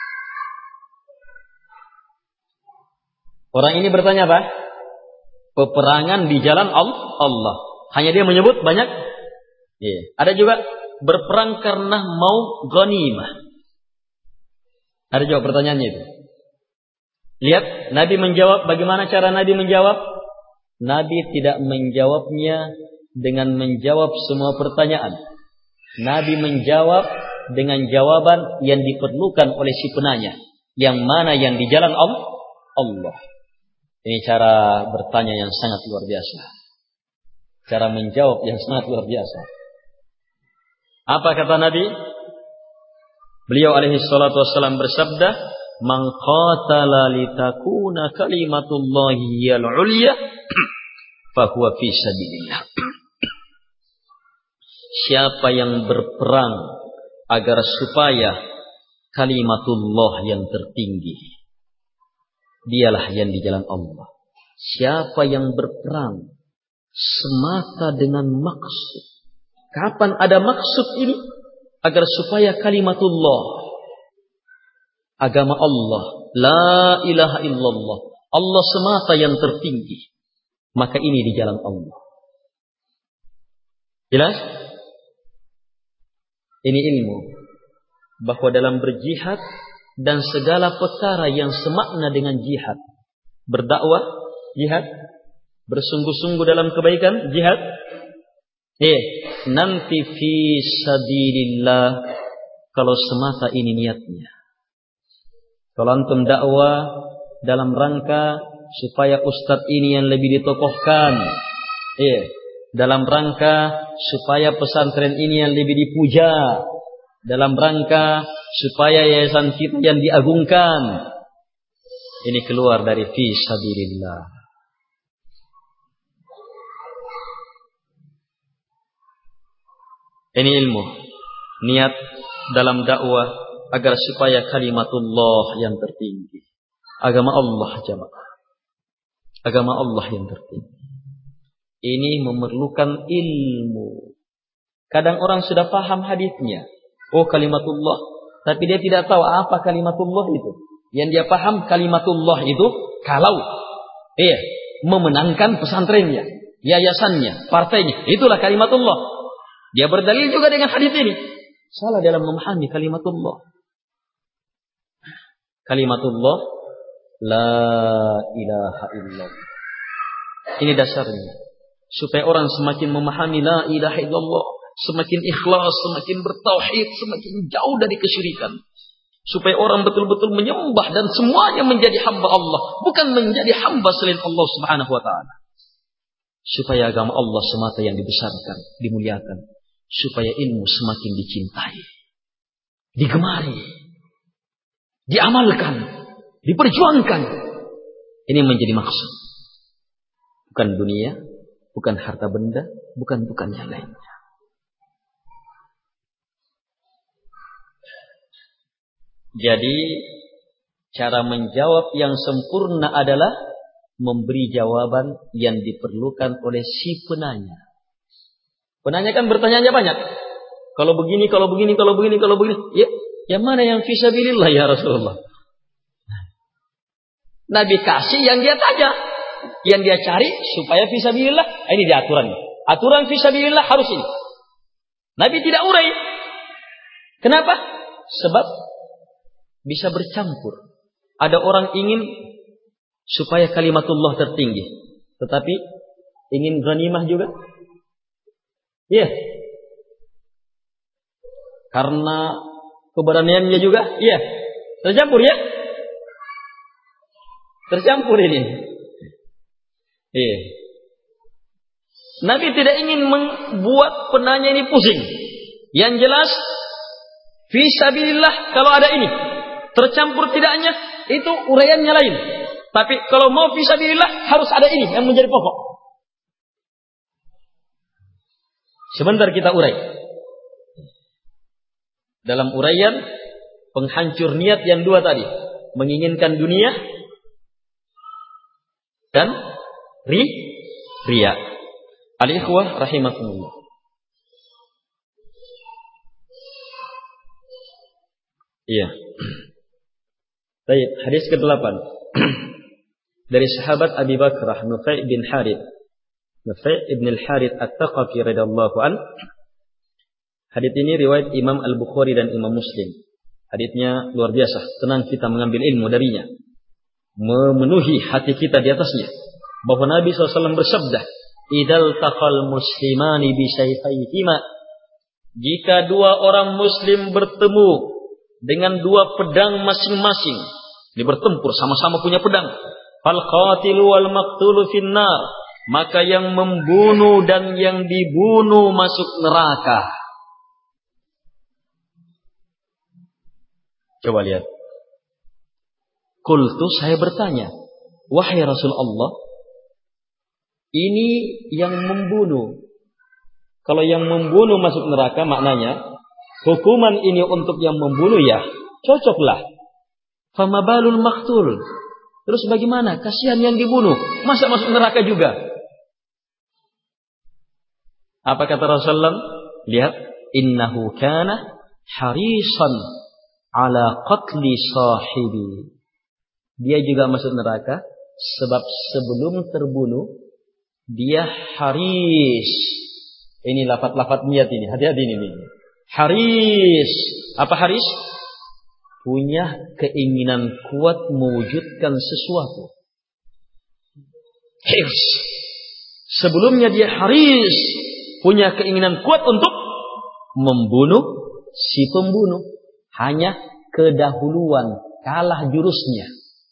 Orang ini bertanya apa? Peperangan di jalan Allah. Hanya dia menyebut banyak. Ada juga berperang karena mau ghanimah. Ada juga pertanyaannya itu. Lihat, Nabi menjawab. Bagaimana cara Nabi menjawab? Nabi tidak menjawabnya dengan menjawab semua pertanyaan. Nabi menjawab dengan jawaban yang diperlukan oleh si penanya. Yang mana yang di jalan Allah. Ini cara bertanya yang sangat luar biasa. Cara menjawab yang sangat luar biasa. Apa kata Nabi? Beliau alaihi salatu wassalam bersabda, "Man qatala litakuna kalimatullahi hiyal ulya, fahuwa fi sabilillah." Siapa yang berperang agar supaya kalimatullah yang tertinggi, dialah yang di jalan Allah. Siapa yang berperang semata dengan maksud. Kapan ada maksud ini? Agar supaya kalimatullah, agama Allah, la ilaha illallah, Allah semata yang tertinggi, maka ini di jalan Allah. Jelas? Ini ilmu bahwa dalam berjihad dan segala perkara yang semakna dengan jihad, berdakwah jihad, bersungguh-sungguh dalam kebaikan jihad, nanti fi sabilillah, kalau semata ini niatnya. Kalau antum dakwah dalam rangka supaya ustadz ini yang lebih ditokohkan, dalam rangka supaya pesantren ini yang lebih dipuja, dalam rangka supaya yayasan kita yang diagungkan, ini keluar dari fi sabilillah. Ini ilmu, niat dalam dakwah agar supaya kalimatullah yang tertinggi. Agama Allah jamaah. Agama Allah yang tertinggi. Ini memerlukan ilmu. Kadang orang sudah paham hadisnya. Oh kalimatullah. Tapi dia tidak tahu apa kalimatullah itu. Yang dia paham kalimatullah itu kalau memenangkan pesantrennya, yayasannya, partainya. Itulah kalimatullah. Dia berdalil juga dengan hadis ini. Salah dalam memahami kalimatullah. Kalimatullah la ilaha illallah. Ini dasarnya. Supaya orang semakin memahami la ilaha illallah, semakin ikhlas, semakin bertauhid, semakin jauh dari kesyirikan. Supaya orang betul-betul menyembah dan semuanya menjadi hamba Allah, bukan menjadi hamba selain Allah Subhanahu wa taala. Supaya agama Allah semata yang dibesarkan, dimuliakan. Supaya ilmu semakin dicintai, digemari, diamalkan, diperjuangkan. Ini menjadi maksud. Bukan dunia, bukan harta benda, bukan yang lainnya. Jadi cara menjawab yang sempurna adalah memberi jawaban yang diperlukan oleh si penanya. Penanya kan bertanya banyak. Kalau begini. Ya, yang mana yang fisabilillah ya Rasulullah? Nabi kasih yang dia tanya. Yang dia cari supaya fisabilillah. Ini dia aturannya. Aturan fisabilillah harus ini. Nabi tidak urai. Kenapa? Sebab bisa bercampur. Ada orang ingin supaya kalimatullah tertinggi. Tetapi ingin ghanimah juga? Iya. Karena keberaniannya juga? Iya. Tercampur ya? Tercampur ini. Iya. Nabi tidak ingin membuat penanya ini pusing. Yang jelas, fisabilillah kalau ada ini. Tercampur tidaknya, itu uraiannya lain. Tapi kalau mau fisabilillah, harus ada ini yang menjadi pokok. Sebentar kita urai. Dalam uraian, penghancur niat yang dua tadi. Menginginkan dunia dan riya. Al-ikhwah rahimakumullah. Iya. Baik, hadis ke-8. Dari sahabat Abi Bakrah Nufai bin Harith. Nufai bin Al-Harith At-Taqafi radhiyallahu an. Hadis ini riwayat Imam Al-Bukhari dan Imam Muslim. Hadisnya luar biasa, tenang kita mengambil ilmu darinya. Memenuhi hati kita di atasnya. Bahwa Nabi SAW bersabda, "Idal taqal muslimani bisayfayhima." Jika dua orang muslim bertemu dengan dua pedang masing-masing, ini bertempur sama-sama punya pedang. Fal qatilu wal maqtulu finnar, maka yang membunuh dan yang dibunuh masuk neraka. Coba lihat. Qultu, saya bertanya, wahai Rasulullah, ini yang membunuh. Kalau yang membunuh masuk neraka, maknanya hukuman ini untuk yang membunuh ya cocoklah. Fama balul maqtul. Terus bagaimana? Kasihan yang dibunuh, masa masuk neraka juga? Apa kata Rasulullah? Lihat, innahu kana harisan ala qatli sahibi. Dia juga masuk neraka sebab sebelum terbunuh dia haris. Ini lafaz-lafaz niat ini, hati-hati ini. Haris. Apa haris? Punya keinginan kuat mewujudkan sesuatu. Hirs. Sebelumnya dia haris, punya keinginan kuat untuk membunuh si pembunuh. Hanya kedahuluan, kalah jurusnya.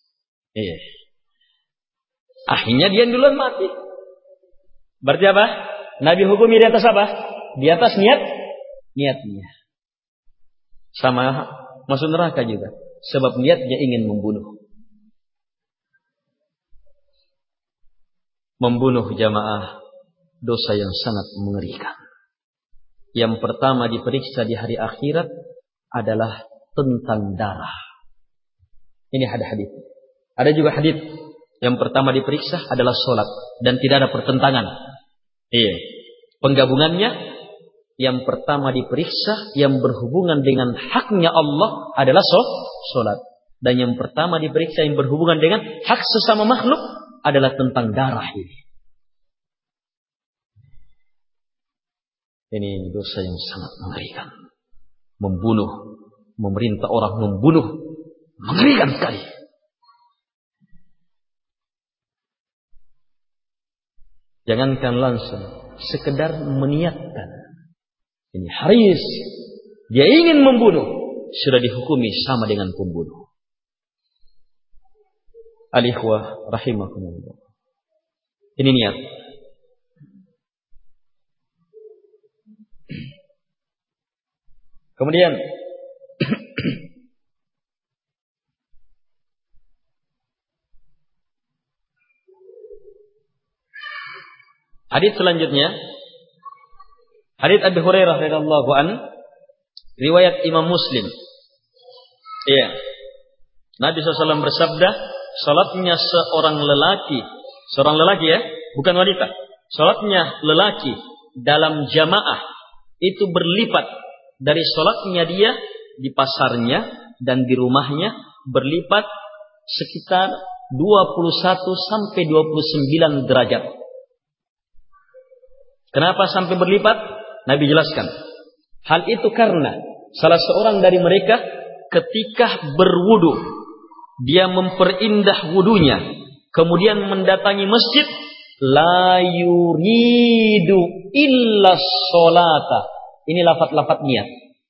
Akhirnya dia duluan mati. Berarti apa? Nabi hukumi di atas apa? Di atas niatnya. Sama masuk neraka juga. Sebab niatnya ingin membunuh. Membunuh jamaah dosa yang sangat mengerikan. Yang pertama diperiksa di hari akhirat adalah tentang darah. Ini ada hadis. Ada juga hadis yang pertama diperiksa adalah sholat dan tidak ada pertentangan. Iya. Penggabungannya yang pertama diperiksa yang berhubungan dengan haknya Allah adalah sholat. Dan yang pertama diperiksa yang berhubungan dengan hak sesama makhluk adalah tentang darah ini. Ini dosa yang sangat mengerikan. Membunuh, memerintah orang membunuh, mengerikan sekali. Jangankan langsung, sekedar meniatkan. Ini haris, dia ingin membunuh, sudah dihukumi sama dengan pembunuh. Al-ikhwah rahimakumullah. Ini niat. Kemudian hadis selanjutnya, hadis Abu Hurairah radhiyallahu an, riwayat Imam Muslim. Iya. Nabi SAW bersabda, salatnya seorang lelaki ya, bukan wanita. Salatnya lelaki dalam jamaah itu berlipat dari salatnya dia di pasarnya dan di rumahnya, berlipat sekitar 21 sampai 29 derajat. Kenapa sampai berlipat? Nabi jelaskan. Hal itu karena salah seorang dari mereka ketika berwudu, dia memperindah wudunya kemudian mendatangi masjid, la yuridu illa sholata. Ini lafaz-lafaz niat.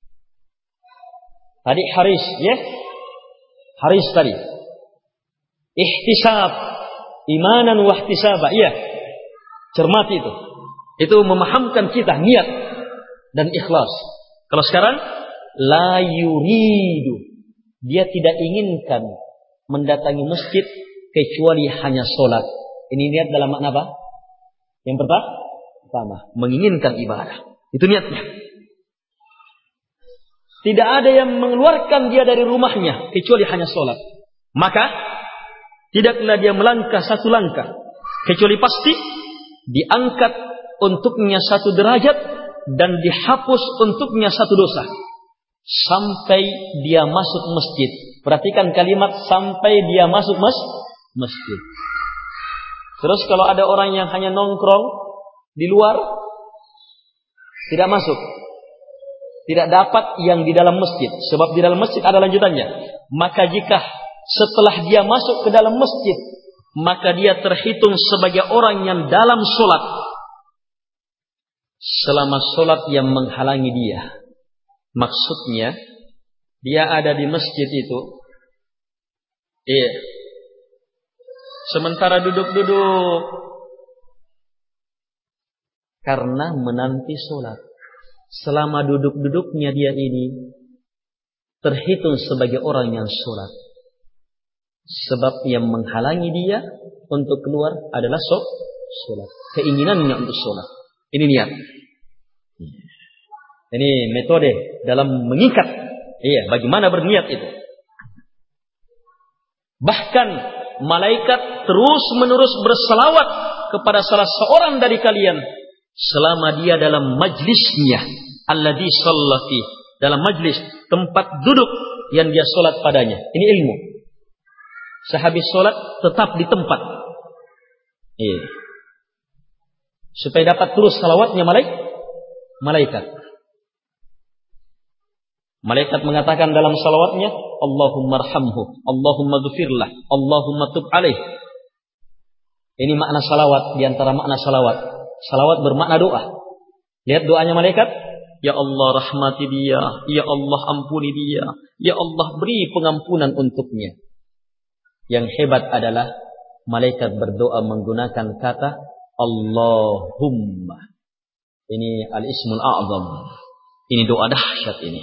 Tadi haris, ya? Haris tadi. Ihtisab, imanan wa ihtisaba. Iya. Cermati itu. Itu memahamkan kita niat dan ikhlas. Kalau sekarang la yuridu, dia tidak inginkan mendatangi masjid kecuali hanya sholat. Ini niat dalam makna apa? Yang pertama, menginginkan ibadah. Itu niatnya. Tidak ada yang mengeluarkan dia dari rumahnya kecuali hanya sholat. Maka tidaklah dia melangkah satu langkah kecuali pasti diangkat untuknya satu derajat dan dihapus untuknya satu dosa sampai dia masuk masjid. Perhatikan kalimat sampai dia masuk masjid. Terus kalau ada orang yang hanya nongkrong di luar, tidak masuk, tidak dapat yang di dalam masjid, sebab di dalam masjid ada lanjutannya. Maka jika setelah dia masuk ke dalam masjid, maka dia terhitung sebagai orang yang dalam sholat selama sholat yang menghalangi dia. Maksudnya dia ada di masjid itu, sementara duduk-duduk karena menanti sholat. Selama duduk-duduknya dia ini terhitung sebagai orang yang sholat. Sebab yang menghalangi dia untuk keluar adalah sholat. Keinginannya untuk sholat. Ini niat. Ini metode dalam mengikat. Bagaimana berniat itu. Bahkan malaikat terus-menerus berselawat kepada salah seorang dari kalian selama dia dalam majlisnya, alladzi shallati, dalam majlis tempat duduk yang dia salat padanya. Ini ilmu. Sehabis salat tetap di tempat. Supaya dapat terus salawatnya malaikat. Malaikat mengatakan dalam salawatnya, Allahumma arhamhu, Allahumma ghfirlah, Allahumma tub alaih. Ini makna salawat, di antara makna salawat. Salawat bermakna doa. Lihat doanya malaikat. Ya Allah rahmati dia. Ya Allah ampuni dia. Ya Allah beri pengampunan untuknya. Yang hebat adalah malaikat berdoa menggunakan kata Allahumma. Ini al-ismul a'zam. Ini doa dahsyat ini.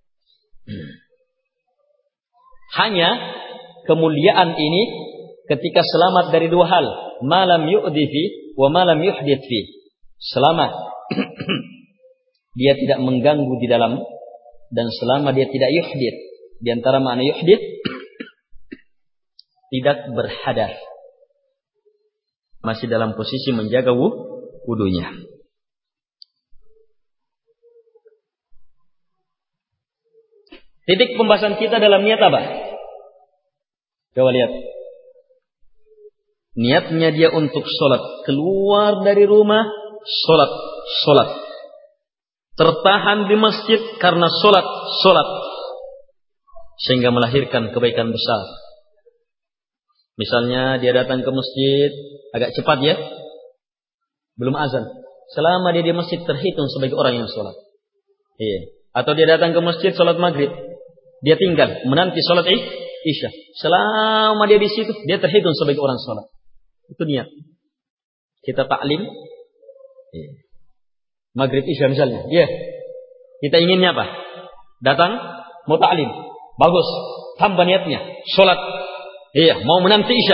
Hanya kemuliaan ini ketika selamat dari dua hal. Malam yu'difi wa malam yuhdith fi. Selama dia tidak mengganggu di dalam dan selama dia tidak yuhdith. Di antara makna yuhdith tidak berhadas. Masih dalam posisi menjaga wudunya. Titik pembahasan kita dalam niat apa? Coba lihat. Niatnya dia untuk sholat. Keluar dari rumah, sholat. Tertahan di masjid karena sholat. Sehingga melahirkan kebaikan besar. Misalnya dia datang ke masjid, agak cepat ya. Belum azan. Selama dia di masjid terhitung sebagai orang yang sholat. Atau dia datang ke masjid sholat maghrib. Dia tinggal menanti sholat isya. Selama dia di situ, dia terhitung sebagai orang sholat. Itu niat. Kita taklim maghrib isya misalnya. Kita inginnya apa? Datang mau taklim. Bagus. Tambah niatnya. Sholat. Mau menanti isya.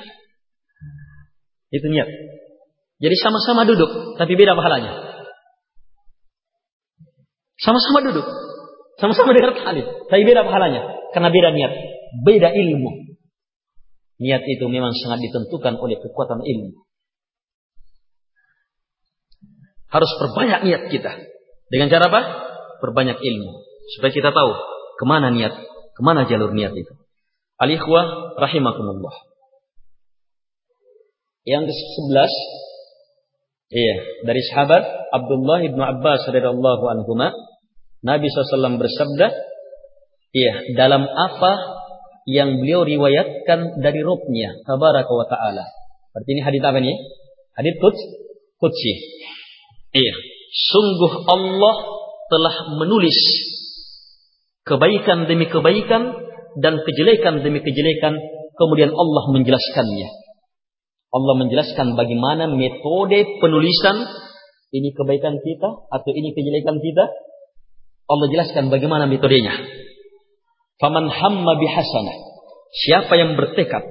Itu niat. Jadi sama-sama duduk, tapi beda pahalanya. Sama-sama duduk, sama-sama dengar taklim, tapi beda pahalanya. Karena beda niat, beda ilmu. Niat itu memang sangat ditentukan oleh kekuatan ilmu. Harus perbanyak niat kita. Dengan cara apa? Perbanyak ilmu. Supaya kita tahu kemana niat, kemana jalur niat itu. Al-ikhwah rahimakumullah. Yang ke-11, dari sahabat Abdullah ibn Abbas radhiyallahu anhuma, Nabi SAW bersabda, dalam apa yang beliau riwayatkan dari Rabb-Nya tabaraka wa taala. Berarti ini hadits apa nih? Hadits qudsi. Iya, sungguh Allah telah menulis kebaikan demi kebaikan dan kejelekan demi kejelekan, kemudian Allah menjelaskannya. Allah menjelaskan bagaimana metode penulisan ini kebaikan kita atau ini kejelekan kita. Allah jelaskan bagaimana metodenya. Faman hamma bihasanah. Siapa yang bertekad.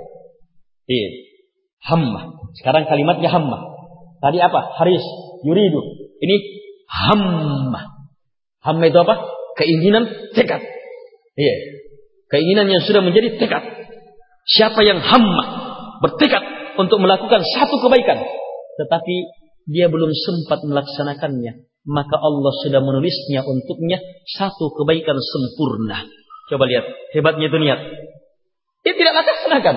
Hamma. Sekarang kalimatnya hamma. Tadi apa? Haris, yuridu. Ini hamma. Hamma itu apa? Keinginan, tekad. Iya. Keinginan yang sudah menjadi tekad. Siapa yang hamma, bertekad untuk melakukan satu kebaikan, tetapi dia belum sempat melaksanakannya, maka Allah sudah menulisnya untuknya satu kebaikan sempurna. Coba lihat, hebatnya itu niat. Dia tidak laksanakan.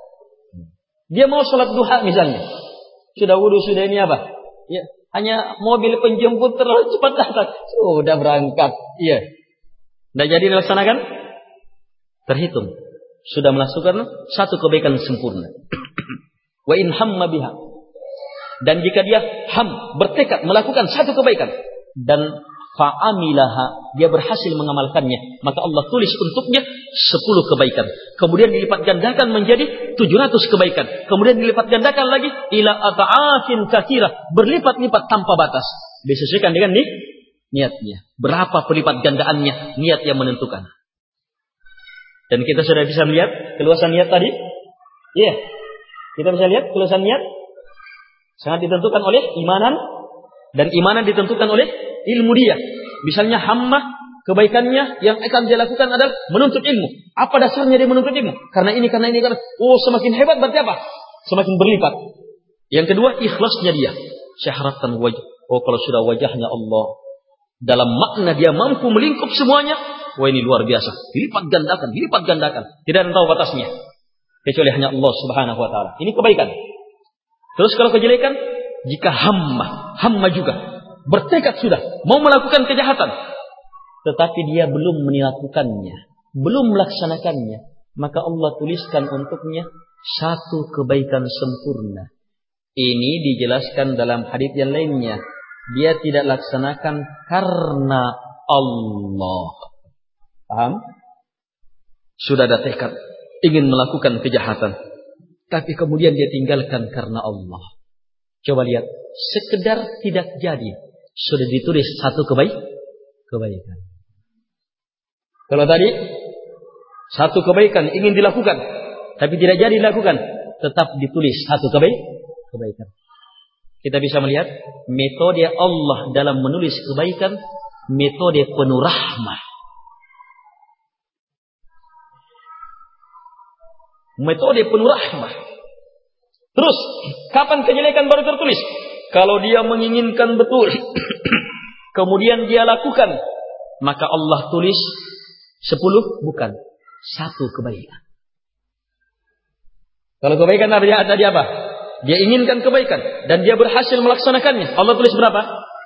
Dia mau sholat duha misalnya. Sudah wudu, sudah ini apa? Ya, hanya mobil penjemput terlalu cepat datang. Sudah berangkat. Iya. Tidak jadi dilaksanakan? Terhitung. Sudah melakukan satu kebaikan sempurna. Wa in hamma biha. Dan jika dia bertekad melakukan satu kebaikan dan fa'amilaha, dia berhasil mengamalkannya, maka Allah tulis untuknya 10 kebaikan. Kemudian dilipat gandakan menjadi 700 kebaikan. Kemudian dilipat gandakan lagi ila ata'afin katsirah, berlipat-lipat tanpa batas. Disesuaikan dengan niatnya. Berapa pelipat gandaannya, niat yang menentukan. Dan kita sudah bisa melihat keluasan niat tadi. Iya. Kita bisa lihat keluasan niat sangat ditentukan oleh imanan, dan imanan ditentukan oleh ilmu dia. Misalnya hamma, kebaikannya yang akan dia lakukan adalah menuntut ilmu. Apa dasarnya dia menuntut ilmu? Karena ini. Oh, semakin hebat berarti apa? Semakin berlipat. Yang kedua, ikhlasnya dia. Saya harapkan wajah. Oh, kalau sudah wajahnya Allah, dalam makna dia mampu melingkup semuanya. Wah, ini luar biasa. Dilipat gandakan. Tidak ada yang tahu batasnya. Kecuali hanya Allah subhanahu wa ta'ala. Ini kebaikan. Terus kalau kejelekan, jika hamma juga bertekad sudah mau melakukan kejahatan, tetapi dia belum melakukannya, belum melaksanakannya, maka Allah tuliskan untuknya satu kebaikan sempurna. Ini dijelaskan dalam hadits yang lainnya. Dia tidak laksanakan karena Allah. Paham? Sudah ada tekad ingin melakukan kejahatan, tapi kemudian dia tinggalkan karena Allah. Coba lihat, sekedar tidak jadi, sudah ditulis satu kebaikan. Kalau tadi satu kebaikan ingin dilakukan, tapi tidak jadi dilakukan, tetap ditulis satu kebaikan. Kita bisa melihat metode Allah dalam menulis kebaikan, metode penuh rahmah. Metode penuh rahmah. Terus, kapan kejelekan baru tertulis? Kalau dia menginginkan betul, kemudian dia lakukan, maka Allah tulis 10, bukan 1 kebaikan. Kalau kebaikan artinya tadi apa? Dia inginkan kebaikan dan dia berhasil melaksanakannya. Allah tulis berapa?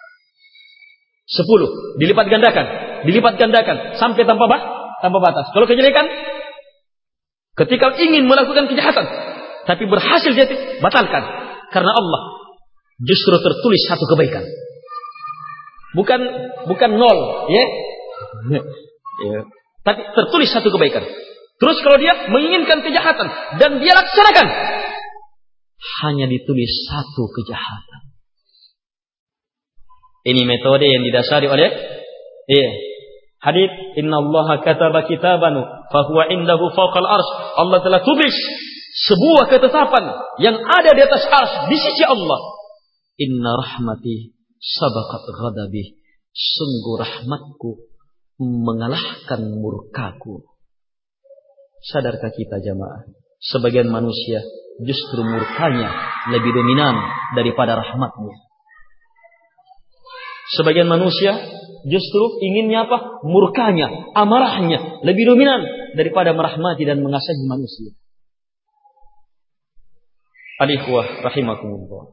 10. Dilipat gandakan sampai tanpa batas. Kalau kejelekan, ketika ingin melakukan kejahatan, tapi berhasil dia batalkan karena Allah, justru tertulis 1 kebaikan. Bukan 0, ya. Tapi tertulis 1 kebaikan. Terus kalau dia menginginkan kejahatan dan dia laksanakan, hanya ditulis 1 kejahatan. Ini metode yang didasari oleh hadits innallaha kataba kitaban fa huwa indahu fawqal arsy. Allah telah tulis sebuah ketetapan yang ada di atas arsy di sisi Allah. Inna rahmati sabaqat ghadabi. Sungguh rahmatku mengalahkan murkaku. Sadarkah kita jamaah? Sebagian manusia justru murkanya lebih dominan daripada rahmatnya. Sebagian manusia justru inginnya apa? Murkanya, amarahnya lebih dominan daripada merahmati dan mengasihi manusia. Al-ikhwah rahimakumullah.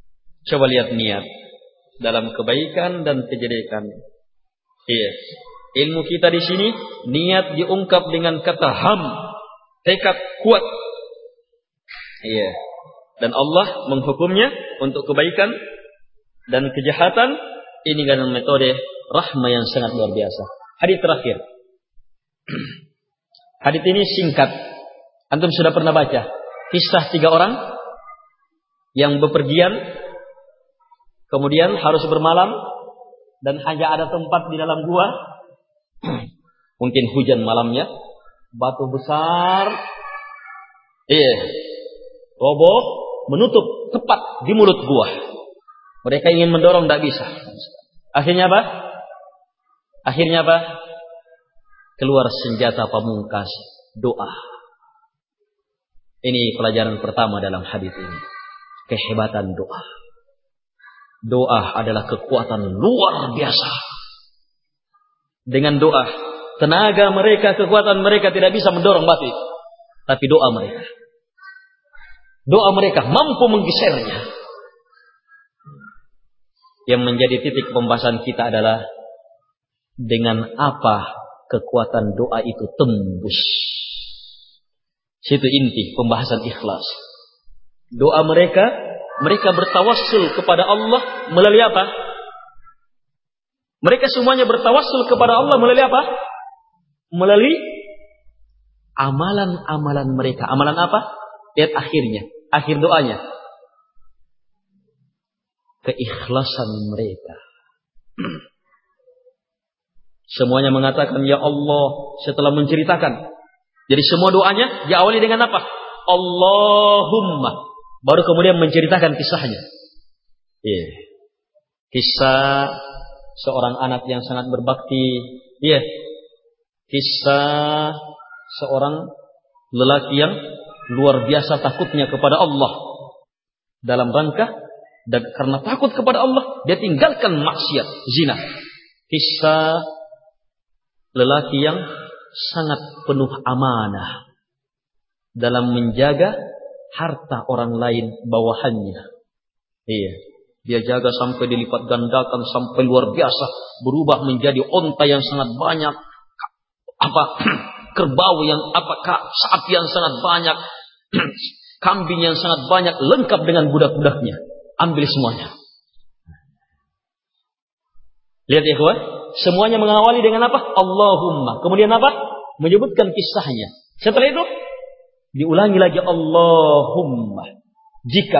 Coba lihat niat dalam kebaikan dan kejelekan. Ilmu kita di sini niat diungkap dengan kata ham, tekad kuat. Iya. Dan Allah menghukumnya untuk kebaikan dan kejahatan ini dengan metode rahmah yang sangat luar biasa. Hadis terakhir. Hadis ini singkat. Antum sudah pernah baca kisah 3 orang yang bepergian, kemudian harus bermalam dan hanya ada tempat di dalam gua. Mungkin hujan malamnya, batu besar, roboh, menutup tepat di mulut gua. Mereka ingin mendorong, tidak bisa. Akhirnya apa? Keluar senjata pamungkas, doa. Ini pelajaran pertama dalam hadis ini. Kehebatan doa. Doa adalah kekuatan luar biasa. Dengan doa, tenaga mereka, kekuatan mereka tidak bisa mendorong batu itu. Tapi doa mereka mampu menggesernya. Yang menjadi titik pembahasan kita adalah dengan apa kekuatan doa itu tembus. Situ inti pembahasan ikhlas. Doa mereka bertawassul kepada Allah melalui apa? Mereka semuanya bertawassul kepada Allah melalui apa? Melalui amalan-amalan mereka. Amalan apa? Lihat akhirnya, akhir doanya. Keikhlasan mereka. Semuanya mengatakan ya Allah setelah menceritakan. Jadi semua doanya diawali dengan apa? Allahumma. Baru kemudian menceritakan kisahnya. Kisah seorang anak yang sangat berbakti. Kisah seorang lelaki yang luar biasa takutnya kepada Allah. Dalam rangka dan karena takut kepada Allah, dia tinggalkan maksiat, zina. Kisah lelaki yang sangat penuh amanah dalam menjaga harta orang lain bawahannya. Dia jaga sampai dilipat gandakan sampai luar biasa, berubah menjadi onta yang sangat banyak, kerbau yang sapi yang sangat banyak, kambing yang sangat banyak, lengkap dengan budak-budaknya. Ambil semuanya. Lihat ya kawan, semuanya mengawali dengan apa? Allahumma. Kemudian apa? Menyebutkan kisahnya. Setelah itu diulangi lagi Allahumma. Jika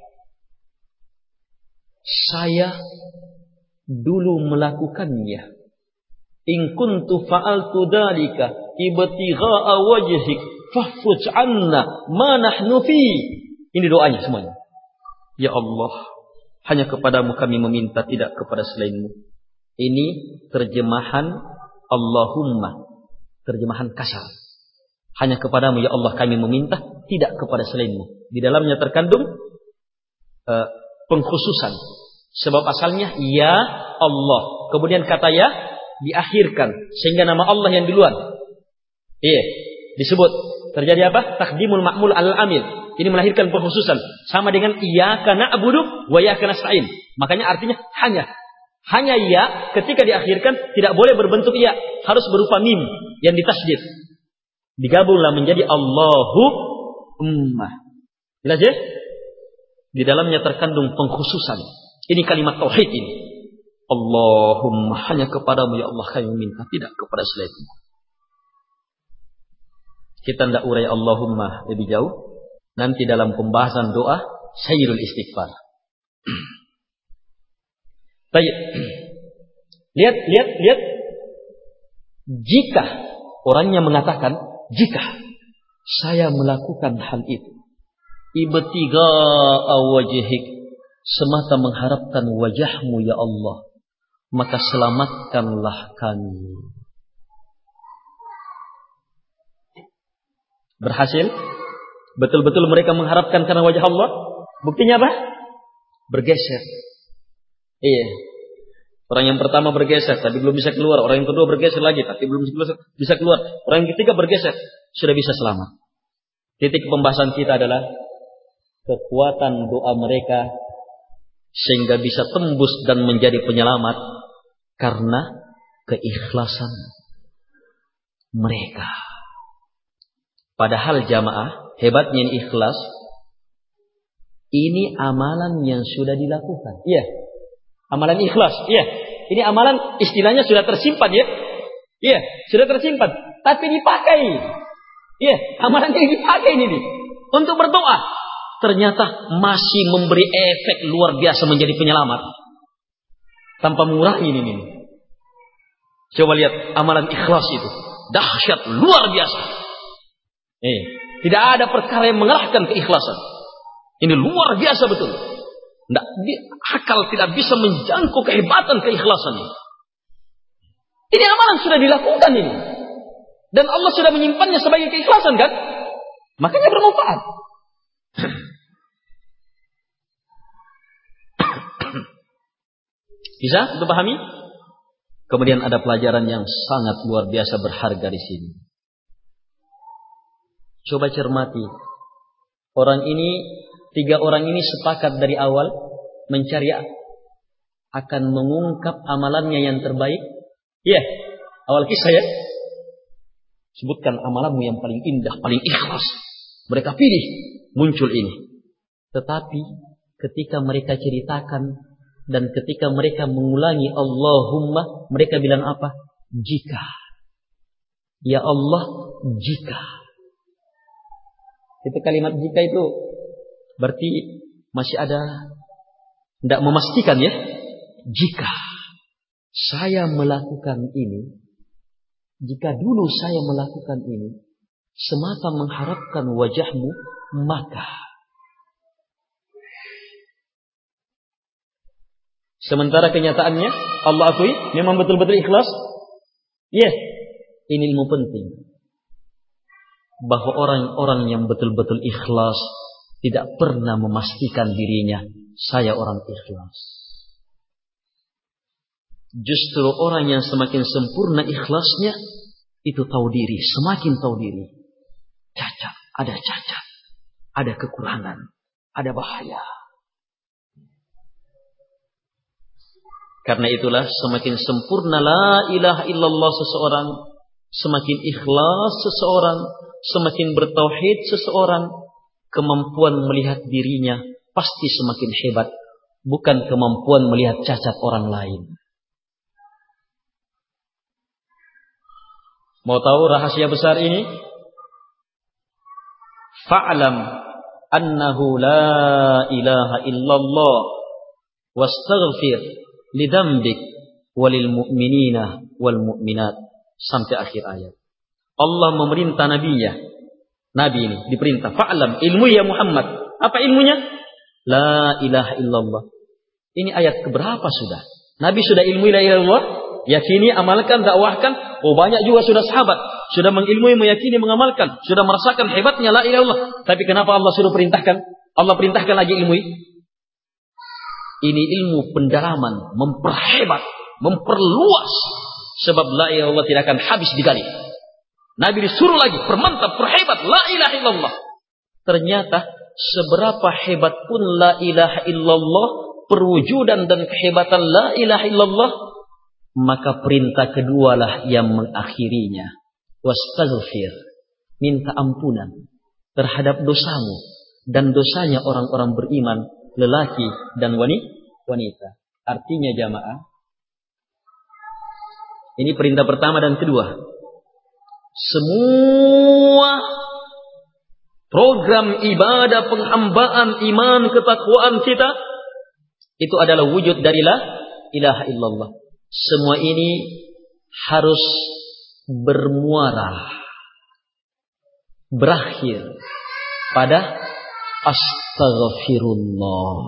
saya dulu melakukannya, in kuntu fa'altu dzalika ibtigha'a wajhik fahfuj 'anna ma nahnu fi. Ini doanya semuanya. Ya Allah, hanya kepadamu kami meminta, tidak kepada selainmu. Ini terjemahan Allahumma, terjemahan kasar. Hanya kepadamu ya Allah kami meminta, tidak kepada selainmu. Di dalamnya terkandung pengkhususan. Sebab asalnya ya Allah. Kemudian kata ya diakhirkan. Sehingga nama Allah yang duluan. Disebut. Terjadi apa? Taqdimul ma'mul al-amil. Ini melahirkan pengkhususan. Sama dengan iyyaka na'budu wa iyyaka nasta'in. Makanya artinya hanya. Hanya ya ketika diakhirkan tidak boleh berbentuk ya. Harus berupa mim yang ditasydid. Digabunglah menjadi Allahumma. Jelas ya? Di dalamnya terkandung pengkhususan. Ini kalimat tauhid ini. Allahumma, hanya kepadamu ya Allah kami minta, tidak kepada selainmu. Kita tidak urai Allahumma lebih jauh. Nanti dalam pembahasan doa sayyidul istighfar. Baik. Lihat. Jika orangnya mengatakan, jika saya melakukan hal itu, ibtigha'a wajhik, semata mengharapkan wajahmu ya Allah, maka selamatkanlah kami. Berhasil? Betul-betul mereka mengharapkan karena wajah Allah. Buktinya apa? Bergeser. Orang yang pertama bergeser tapi belum bisa keluar. Orang yang kedua bergeser lagi tapi belum bisa keluar. Orang yang ketiga bergeser sudah bisa selamat. Titik pembahasan kita adalah kekuatan doa mereka sehingga bisa tembus dan menjadi penyelamat karena keikhlasan mereka. Padahal jamaah, hebatnya ini ikhlas, ini amalan yang sudah dilakukan. Iya, amalan ikhlas. Iya, ini amalan istilahnya sudah tersimpan ya. Iya, sudah tersimpan. Tapi dipakai. Iya, amalan ini dipakai ini untuk berdoa. Ternyata masih memberi efek luar biasa menjadi penyelamat. Tanpa mengurangi ini. Coba lihat amalan ikhlas itu. Dahsyat, luar biasa. Tidak ada perkara yang mengalahkan keikhlasan. Ini luar biasa betul. Akal tidak bisa menjangkau kehebatan keikhlasan ini. Ini amalan sudah dilakukan ini. Dan Allah sudah menyimpannya sebagai keikhlasan kan? Makanya bermanfaat. Bisa dipahami? Kemudian ada pelajaran yang sangat luar biasa berharga di sini. Coba cermati. Tiga orang ini sepakat dari awal mencari akan mengungkap amalannya yang terbaik. Iya, awal kisah ya. Sebutkan amalanmu yang paling indah, paling ikhlas. Mereka pilih, muncul ini. Tetapi ketika mereka ceritakan dan ketika mereka mengulangi Allahumma, mereka bilang apa? Jika. Ya Allah, jika. Itu kalimat jika itu berarti masih ada, tidak memastikan ya. Jika saya melakukan ini, jika dulu saya melakukan ini, semata mengharapkan wajahmu, maka. Sementara kenyataannya, Allah akui, memang betul-betul ikhlas. Ya, ini ilmu penting. Bahwa orang-orang yang betul-betul ikhlas tidak pernah memastikan dirinya, saya orang ikhlas. Justru orang yang semakin sempurna ikhlasnya, itu tahu diri, semakin tahu diri. Cacat, ada kekurangan, ada bahaya. Karena itulah semakin sempurna la ilaha illallah seseorang, semakin ikhlas seseorang, semakin bertauhid seseorang, kemampuan melihat dirinya pasti semakin hebat, bukan kemampuan melihat cacat orang lain. Mau tahu rahasia besar ini? Fa'lam annahu la ilaha illallah wastaghfir lidambik walil mu'minina wal mu'minat, sampai akhir ayat. Allah memerintah nabinya. Nabi ini diperintah, fa'lam, ilmu ya Muhammad. Apa ilmunya? La ilaha illallah. Ini ayat keberapa sudah? Nabi sudah ilmu la ilaha illallah, yakini, amalkan, dakwahkan. Oh, banyak juga sudah sahabat sudah mengilmui, meyakini, mengamalkan, sudah merasakan hebatnya la ilaha illallah. Tapi kenapa Allah suruh perintahkan? Allah perintahkan lagi ilmui. Ini ilmu pendalaman, memperhebat, memperluas. Sebab la ilaha illallah tidak akan habis digali. Nabi disuruh lagi, permantap, perhebat la ilaha illallah. Ternyata seberapa hebat pun la ilaha illallah, perwujudan dan kehebatan la ilaha illallah, maka perintah kedualah yang mengakhirinya. Wastaghfir, minta ampunan terhadap dosamu dan dosanya orang-orang beriman, lelaki dan wanita. Artinya jamaah, ini perintah pertama dan kedua. Semua program ibadah, penghambaan, iman, ketakwaan kita, itu adalah wujud dari la ilaha illallah. Semua ini harus bermuara, berakhir pada astaghfirullah.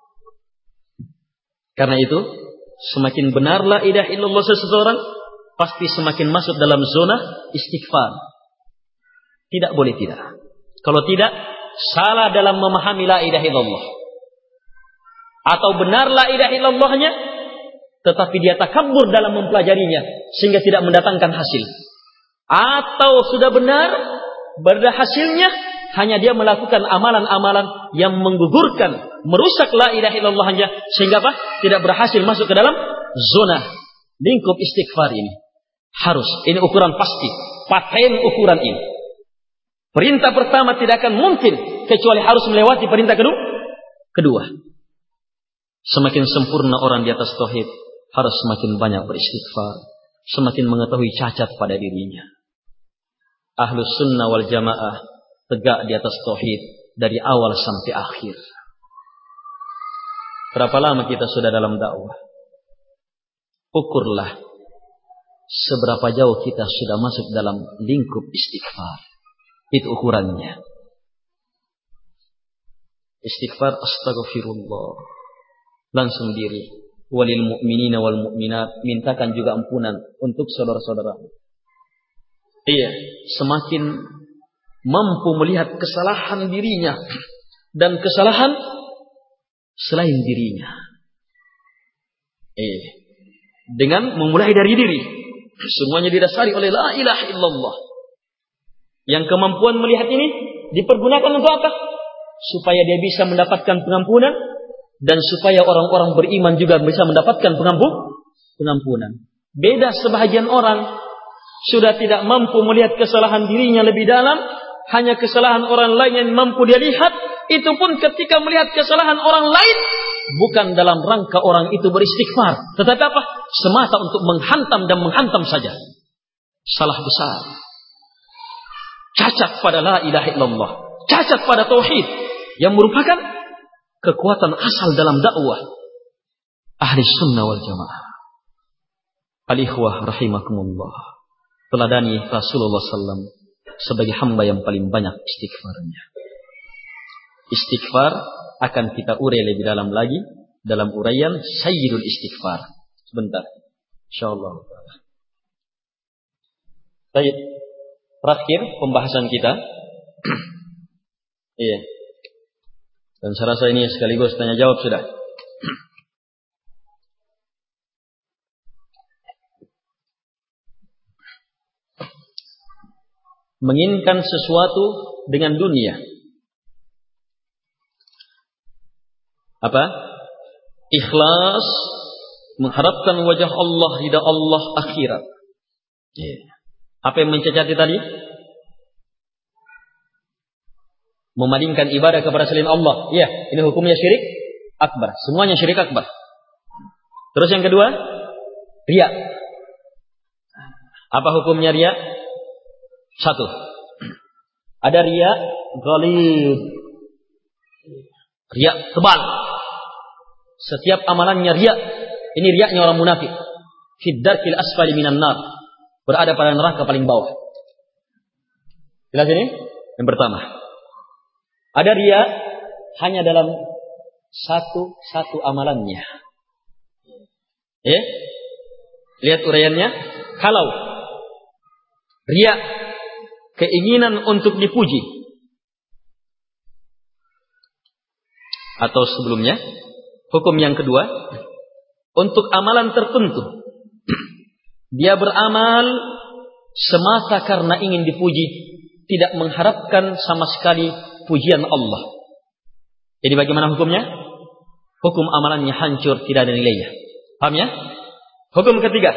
Karena itu, semakin benar la ilaha illallah seseorang, pasti semakin masuk dalam zona istighfar. Tidak boleh tidak. Kalau tidak, salah dalam memahami la ilaha illallah. Atau benar la ilaha illallahnya, tetapi dia takabur dalam mempelajarinya, sehingga tidak mendatangkan hasil. Atau sudah benar, berhasilnya, hanya dia melakukan amalan-amalan yang menggugurkan, merusak la ilaha illallahnya, sehingga apa? Tidak berhasil masuk ke dalam zona lingkup istighfar ini. Harus. Ini ukuran pasti. Paten ukuran ini. Perintah pertama tidak akan mungkin kecuali harus melewati perintah kedua. Semakin sempurna orang di atas tauhid, harus semakin banyak beristighfar, semakin mengetahui cacat pada dirinya. Ahlus sunnah wal jamaah tegak di atas tauhid dari awal sampai akhir. Berapa lama kita sudah dalam dakwah? Ukurlah seberapa jauh kita sudah masuk dalam lingkup istighfar. Itu ukurannya. Istighfar, astaghfirullah. Langsung diri. Walil mu'minina wal mu'minat. Mintakan juga ampunan untuk saudara-saudara. Iya, semakin mampu melihat kesalahan dirinya dan kesalahan selain dirinya. Dengan memulai dari diri. Semuanya didasari oleh la ilaha illallah. Yang kemampuan melihat ini dipergunakan untuk apa? Supaya dia bisa mendapatkan pengampunan dan supaya orang-orang beriman juga bisa mendapatkan pengampunan. Beda sebahagian orang sudah tidak mampu melihat kesalahan dirinya lebih dalam, hanya kesalahan orang lain yang mampu dia lihat. Itu pun ketika melihat kesalahan orang lain bukan dalam rangka orang itu beristighfar, tetapi apa? Semata untuk menghantam dan menghantam saja. Salah besar. Cacat pada la ilaha illallah, cacat pada tauhid yang merupakan kekuatan asal dalam dakwah ahli sunnah wal jamaah. Al-ikhwah rahimakumullah, teladani Rasulullah SAW sebagai hamba yang paling banyak istighfarnya. Istighfar akan kita urai lebih dalam lagi dalam uraian Sayyidul Istighfar. Sebentar, insyaallah. Baik. Terakhir pembahasan kita. Iya. Dan saya rasa ini sekaligus tanya jawab sudah. Menginginkan sesuatu dengan dunia. Apa? Ikhlas, mengharapkan wajah Allah, ridha Allah akhirat. Iya. Apa yang mencacati tadi? Memalingkan ibadah kepada selain Allah. Iya, ini hukumnya syirik akbar. Semuanya syirik akbar. Terus yang kedua, riya. Apa hukumnya riya? Satu, ada riya ghalid. Riya tebal. Setiap amalannya riya. Ini riyanya orang munafik. Fid darkil asfali minan nar. Berada pada neraka paling bawah. Jelas ini? Yang pertama. Ada riya hanya dalam satu amalannya. Lihat uraiannya. Kalau riya keinginan untuk dipuji. Atau sebelumnya. Hukum yang kedua. Untuk amalan tertentu. Dia beramal semata karena ingin dipuji, tidak mengharapkan sama sekali pujian Allah. Jadi bagaimana hukumnya? Hukum amalannya hancur, tidak ada nilainya. Paham ya? Hukum ketiga.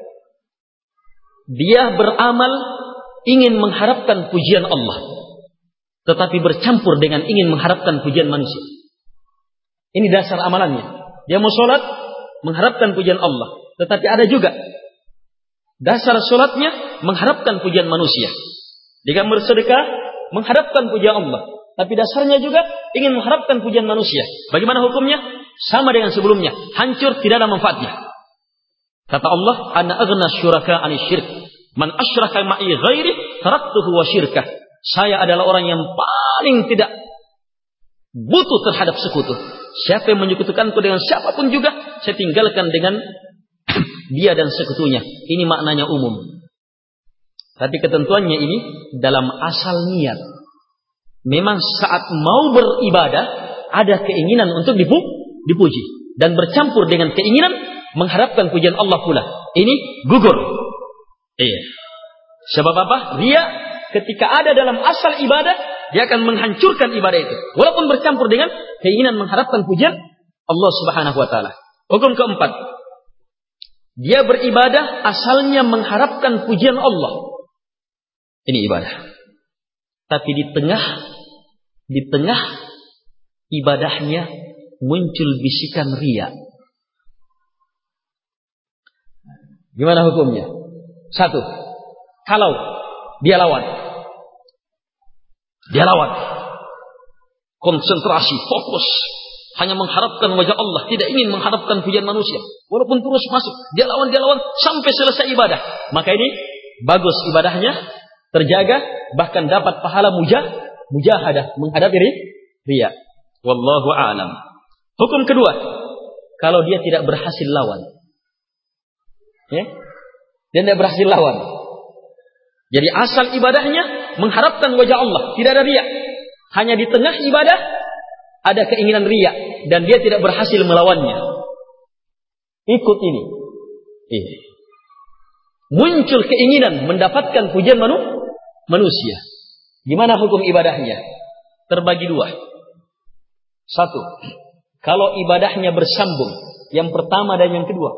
Dia beramal ingin mengharapkan pujian Allah, tetapi bercampur dengan ingin mengharapkan pujian manusia. Ini dasar amalannya. Dia mau sholat, mengharapkan pujian Allah, tetapi ada juga dasar sholatnya mengharapkan pujian manusia. Jika bersedekah mengharapkan pujian Allah, tapi dasarnya juga ingin mengharapkan pujian manusia. Bagaimana hukumnya? Sama dengan sebelumnya, hancur, tidak ada manfaatnya. Kata Allah, ana aghna syuraka 'ani syirk. Man asyraka ma'i ghairi taraktuhu wa syirkah. Saya adalah orang yang paling tidak butuh terhadap sekutu. Siapa yang menyekutukanku dengan siapapun juga, saya tinggalkan dengan dia dan sekutunya. Ini maknanya umum. Tapi ketentuannya ini dalam asal niat. Memang saat mau beribadah ada keinginan untuk dipuji dan bercampur dengan keinginan mengharapkan pujian Allah pula. Ini gugur. Iya. Sebab apa? Dia ketika ada dalam asal ibadah, dia akan menghancurkan ibadah itu. Walaupun bercampur dengan keinginan mengharapkan pujian Allah Subhanahu wa taala. Hukum keempat. Dia beribadah asalnya mengharapkan pujian Allah. Ini ibadah. Tapi di tengah ibadahnya muncul bisikan riya. Gimana hukumnya? Satu, kalau dia lawan. Konsentrasi, fokus. Hanya mengharapkan wajah Allah. Tidak ingin mengharapkan pujian manusia. Walaupun terus masuk. Dia lawan sampai selesai ibadah. Maka ini bagus ibadahnya. Terjaga. Bahkan dapat pahala mujahadah. Menghadapi riya. Wallahu a'lam. Hukum kedua. Kalau dia tidak berhasil lawan. Ya? Dia tidak berhasil lawan. Jadi asal ibadahnya mengharapkan wajah Allah. Tidak ada riya. Hanya di tengah ibadah ada keinginan riya dan dia tidak berhasil melawannya. Ikut ini. Muncul keinginan mendapatkan pujian manusia. Gimana hukum ibadahnya? Terbagi dua. Satu, kalau ibadahnya bersambung, yang pertama dan yang kedua.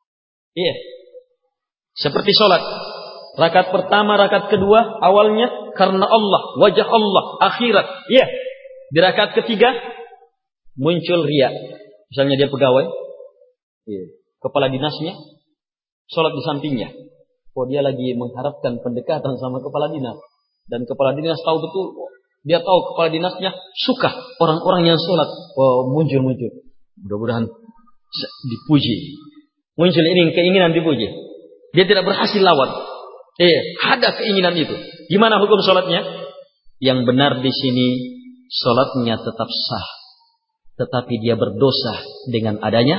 Seperti sholat. Rakaat pertama, rakaat kedua, awalnya karena Allah, wajah Allah, akhirat. Di rakaat ketiga muncul riya. Misalnya dia pegawai, kepala dinasnya, sholat di sampingnya. Dia lagi mengharapkan pendekatan sama kepala dinas. Dan kepala dinas tahu betul, dia tahu kepala dinasnya suka orang-orang yang sholat. Muncul. Mudah-mudahan dipuji. Muncul ini keinginan dipuji. Dia tidak berhasil lawan. Ada keinginan itu. Gimana hukum sholatnya? Yang benar di sini sholatnya tetap sah, tetapi dia berdosa dengan adanya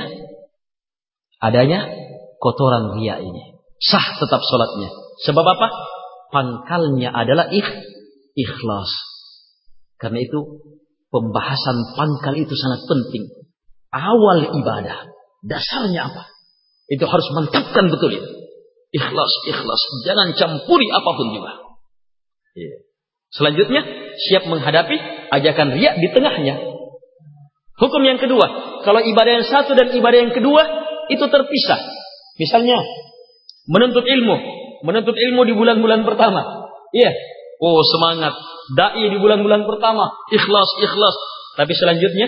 kotoran riya ini. Sah tetap sholatnya. Sebab apa? Pangkalnya adalah ikhlas. Karena itu pembahasan pangkal itu sangat penting. Awal ibadah, dasarnya apa? Itu harus mantapkan betul itu. Ikhlas. Jangan campuri apapun juga. Selanjutnya, siap menghadapi ajakan riya di tengahnya. Hukum yang kedua, kalau ibadah yang satu dan ibadah yang kedua itu terpisah. Misalnya, menuntut ilmu di bulan-bulan pertama. Semangat. Dai di bulan-bulan pertama, ikhlas. Tapi selanjutnya,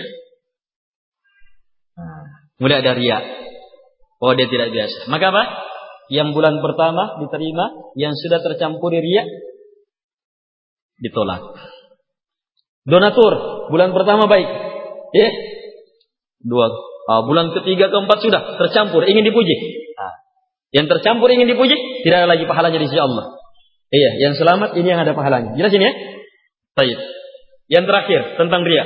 mulai ada riya. Dia tidak biasa. Maka apa? Yang bulan pertama diterima, yang sudah tercampuri riya ditolak. Donatur, bulan pertama baik. Bulan ketiga, keempat sudah tercampur, ingin dipuji. Yang tercampur ingin dipuji, tidak ada lagi pahalanya di sisi Allah. Yang selamat ini yang ada pahalanya. Jelas ini ya? Baik. Yang terakhir tentang riya.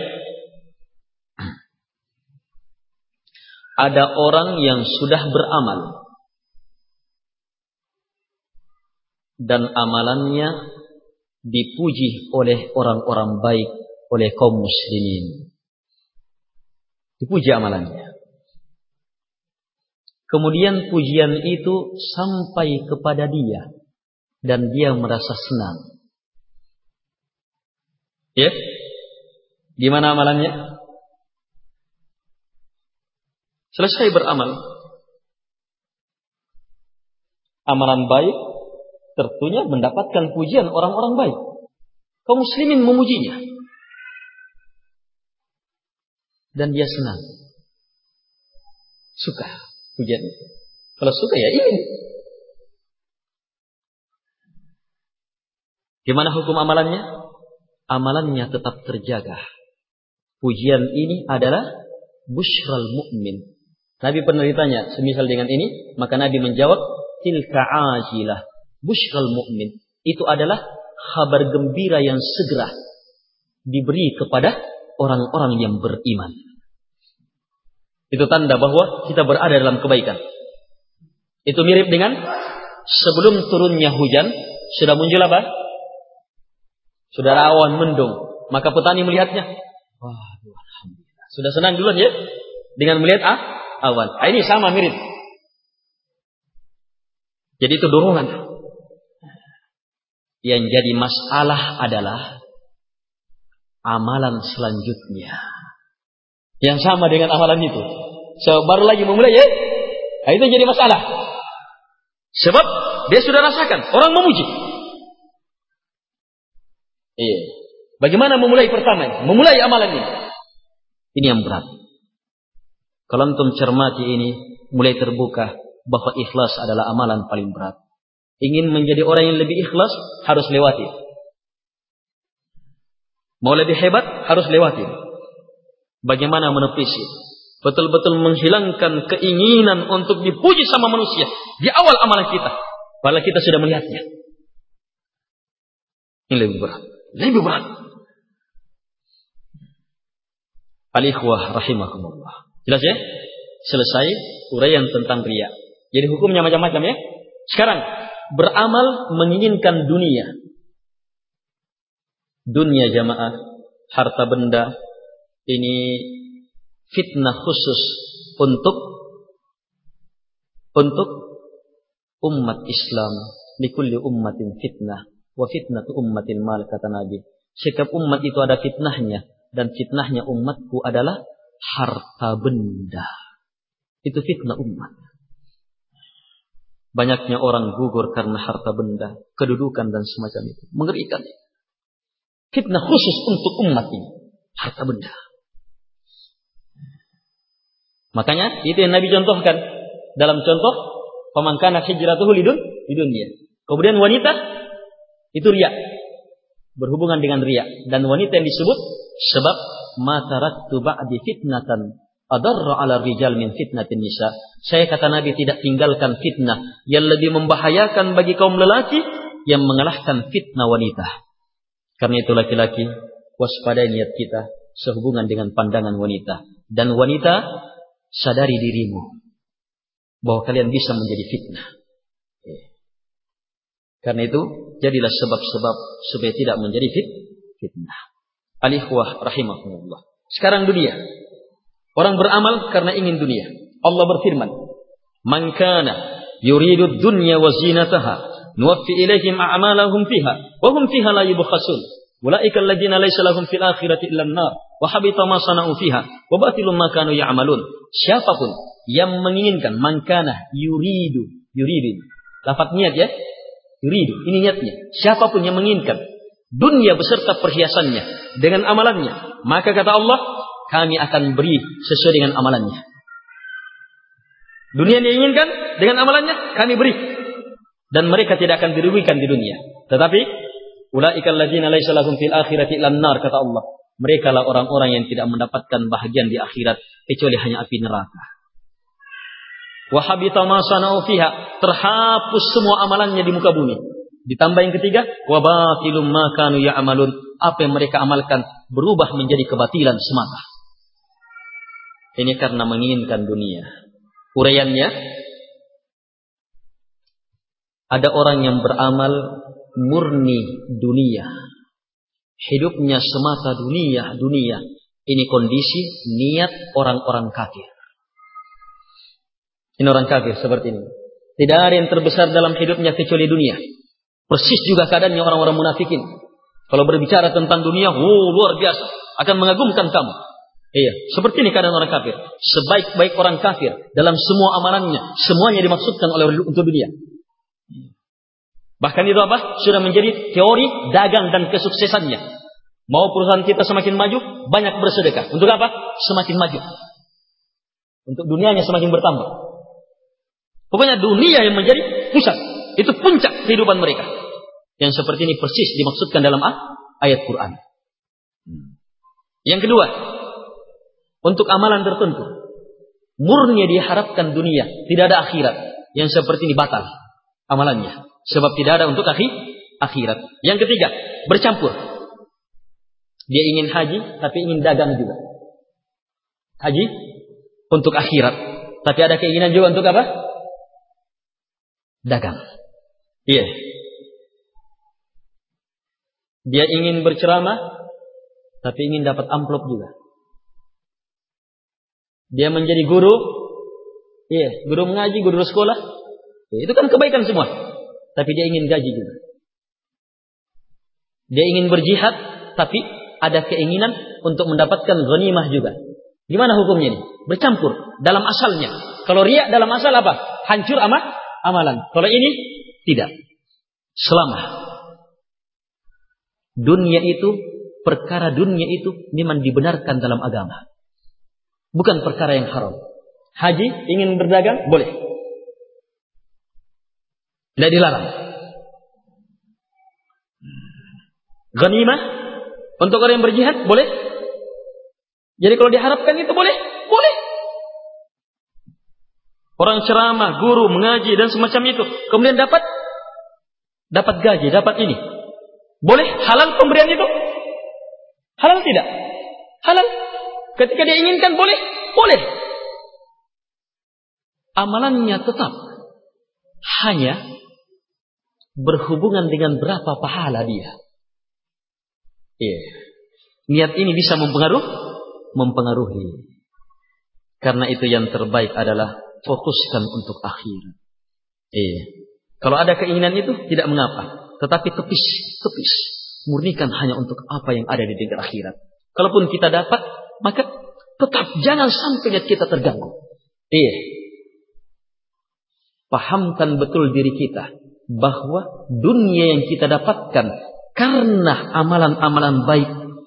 Ada orang yang sudah beramal dan amalannya dipuji oleh orang-orang baik, oleh kaum muslimin. Dipuji amalannya. Kemudian pujian itu sampai kepada dia dan dia merasa senang. Gimana amalannya? Selesai beramal. Amalan baik tentunya mendapatkan pujian orang-orang baik. Kaum muslimin memujinya. Dan dia senang. Suka pujian itu. Kalau suka ya ingin. Gimana hukum amalannya? Amalannya tetap terjaga. Pujian ini adalah busyral mu'min. Nabi pernah ditanya semisal dengan ini, maka Nabi menjawab, tilka ajilah busyral mu'min. Itu adalah kabar gembira yang segera diberi kepada orang-orang yang beriman. Itu tanda bahwa kita berada dalam kebaikan. Itu mirip dengan sebelum turunnya hujan, sudah muncul apa? Sudah awan mendung. Maka petani melihatnya, alhamdulillah. Sudah senang duluan ya dengan melihat awan. Ini sama mirip. Jadi itu dorongan. Yang jadi masalah adalah amalan selanjutnya. Yang sama dengan amalan itu. Baru lagi memulai ya. Itu jadi masalah. Sebab dia sudah rasakan orang memuji. Iya. Bagaimana memulai pertama? Memulai amalan ini. Ini yang berat. Kalau antum cermati ini, mulai terbuka bahwa ikhlas adalah amalan paling berat. Ingin menjadi orang yang lebih ikhlas, harus lewati. Mau lebih hebat, harus lewati. Bagaimana menepisi? Betul-betul menghilangkan keinginan untuk dipuji sama manusia di awal amalan kita. Padahal kita sudah melihatnya. Ini lebih berat. Lebih berat. Al-ikhwah rahimakumullah. Jelas ya? Selesai uraian tentang riya. Jadi hukumnya macam-macam ya. Sekarang beramal menginginkan dunia. Dunia jamaah, harta benda, ini fitnah khusus untuk umat Islam. Likulli ummatin fitnah wa fitnatu ummatil mal, kata Nabi. Setiap umat itu ada fitnahnya, dan fitnahnya umatku adalah harta benda. Itu fitnah umat. Banyaknya orang gugur karena harta benda, kedudukan dan semacam itu. Mengerikan. Fitnah khusus untuk umat ini, harta benda. Makanya itu yang Nabi contohkan dalam contoh faman kana hijratuhu lidunya. Kemudian wanita itu riya, berhubungan dengan riya, dan wanita yang disebut sebab ma taraktu ba'di fitnatan adarra 'ala rijal min fitnatin nisa. Saya, kata Nabi, tidak tinggalkan fitnah yang lebih membahayakan bagi kaum lelaki yang mengalahkan fitnah wanita. Karena itu laki-laki, waspadai niat kita sehubungan dengan pandangan wanita. Dan wanita, sadari dirimu bahwa kalian bisa menjadi fitnah. Karena itu jadilah sebab-sebab supaya tidak menjadi fitnah. Al-ikhwah rahimahumullah. Sekarang dunia. Orang beramal karena ingin dunia. Allah berfirman, "Man kana yuridu dunya wa zinataha nuwaffi ilaihim a'malahum fiha wa hum fiha la yubkhasun. Ulaika alladziina laysa lahum fil akhirati illa an-nar wa habita ma sana'u fiha wa batilun ma kanu ya'malun." Siapapun yang menginginkan, man kana yuridu. Lafaz niat ya. Yuridu, ini niatnya. Siapapun yang menginginkan dunia beserta perhiasannya dengan amalannya, maka kata Allah, kami akan beri sesuai dengan amalannya. Dunia yang diinginkan dengan amalannya, kami beri. Dan mereka tidak akan dirugikan di dunia. Tetapi ulaikal ladzina laisa lahum fil akhirati illan nar, kata Allah. Mereka lah orang-orang yang tidak mendapatkan bahagian di akhirat kecuali hanya api neraka. Wa habita ma sana'u fiha, terhapus semua amalannya di muka bumi. Ditambah yang ketiga, wa batilum ma kanu ya'malun, apa yang mereka amalkan berubah menjadi kebatilan semata. Ini karena menginginkan dunia. Uraiannya, ada orang yang beramal murni dunia. Hidupnya semata dunia. Ini kondisi niat orang-orang kafir. Ini orang kafir seperti ini. Tidak ada yang terbesar dalam hidupnya kecuali dunia. Persis juga keadaannya orang-orang munafikin. Kalau berbicara tentang dunia, luar biasa, akan mengagumkan kamu. Iya, seperti ini keadaan orang kafir. Sebaik-baik orang kafir dalam semua amalannya, semuanya dimaksudkan oleh untuk dunia. Bahkan itu apa? Sudah menjadi teori dagang dan kesuksesannya. Mau perusahaan kita semakin maju, banyak bersedekah. Untuk apa? Semakin maju. Untuk dunianya semakin bertambah. Pokoknya dunia yang menjadi pusat. Itu puncak kehidupan mereka. Yang seperti ini persis dimaksudkan dalam ayat Quran. Yang kedua, untuk amalan tertentu, murni diharapkan dunia, tidak ada akhirat. Yang seperti ini batal amalannya. Sebab tidak ada untuk akhirat. Yang ketiga, bercampur. Dia ingin haji, tapi ingin dagang juga. Haji untuk akhirat. Tapi ada keinginan juga untuk apa? Dagang. Iya. Dia ingin berceramah, tapi ingin dapat amplop juga. Dia menjadi guru. Iya, guru mengaji, guru sekolah. Ya, itu kan kebaikan semua. Tapi dia ingin gaji juga. Dia ingin berjihad, tapi ada keinginan untuk mendapatkan ghanimah juga. Gimana hukumnya ini? Bercampur dalam asalnya. Kalau riya dalam asal apa? Hancur amalan. Kalau ini tidak. Selama perkara dunia itu memang dibenarkan dalam agama. Bukan perkara yang haram. Haji ingin berdagang, boleh. Tidak dilarang. Ghanimah untuk orang yang berjihad, boleh. Jadi kalau diharapkan itu boleh. Boleh. Orang ceramah, guru, mengaji dan semacam itu. Kemudian dapat gaji, dapat ini. Boleh halal pemberian itu? Halal tidak? Halal. Ketika dia inginkan boleh? Boleh. Amalannya tetap hanya berhubungan dengan berapa pahala dia. Iya. Niat ini bisa mempengaruhi. Karena itu yang terbaik adalah fokuskan untuk akhirat. Iya. Kalau ada keinginan itu tidak mengapa, tetapi tepis. Murnikan hanya untuk apa yang ada di tingkat akhirat. Kalaupun kita dapat, maka tetap jangan sampai niat kita terganggu. Iya. Pahamkan betul diri kita bahwa dunia yang kita dapatkan karena amalan-amalan baik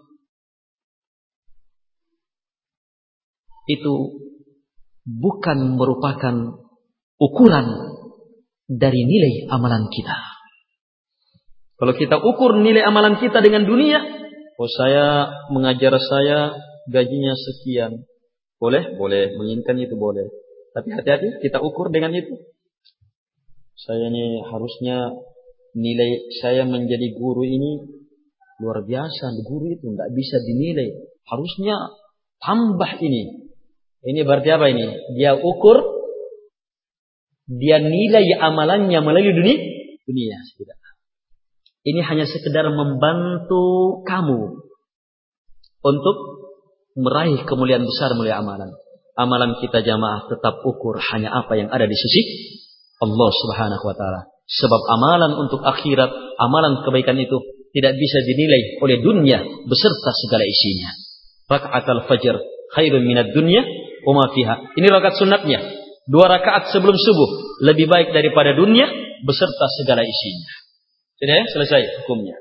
itu bukan merupakan ukuran dari nilai amalan kita. Kalau kita ukur nilai amalan kita dengan dunia, saya mengajar, saya gajinya sekian. Boleh, menginginkan itu boleh. Tapi hati-hati kita ukur dengan itu. Saya ini harusnya nilai saya menjadi guru ini luar biasa. Guru itu tidak bisa dinilai. Harusnya tambah ini. Ini berarti apa ini? Dia ukur, dia nilai amalannya melalui dunia. Tidak. Ini hanya sekedar membantu kamu untuk meraih kemuliaan besar melalui amalan. Amalan kita jamaah tetap ukur hanya apa yang ada di sisi Allah Subhanahu wa taala. Sebab amalan untuk akhirat, amalan kebaikan itu tidak bisa dinilai oleh dunia beserta segala isinya. Raka'atul fajr khairun minad dunya wa ma fiha. Ini rakaat sunatnya. 2 rakaat sebelum subuh lebih baik daripada dunia beserta segala isinya. Sudah selesai hukumnya.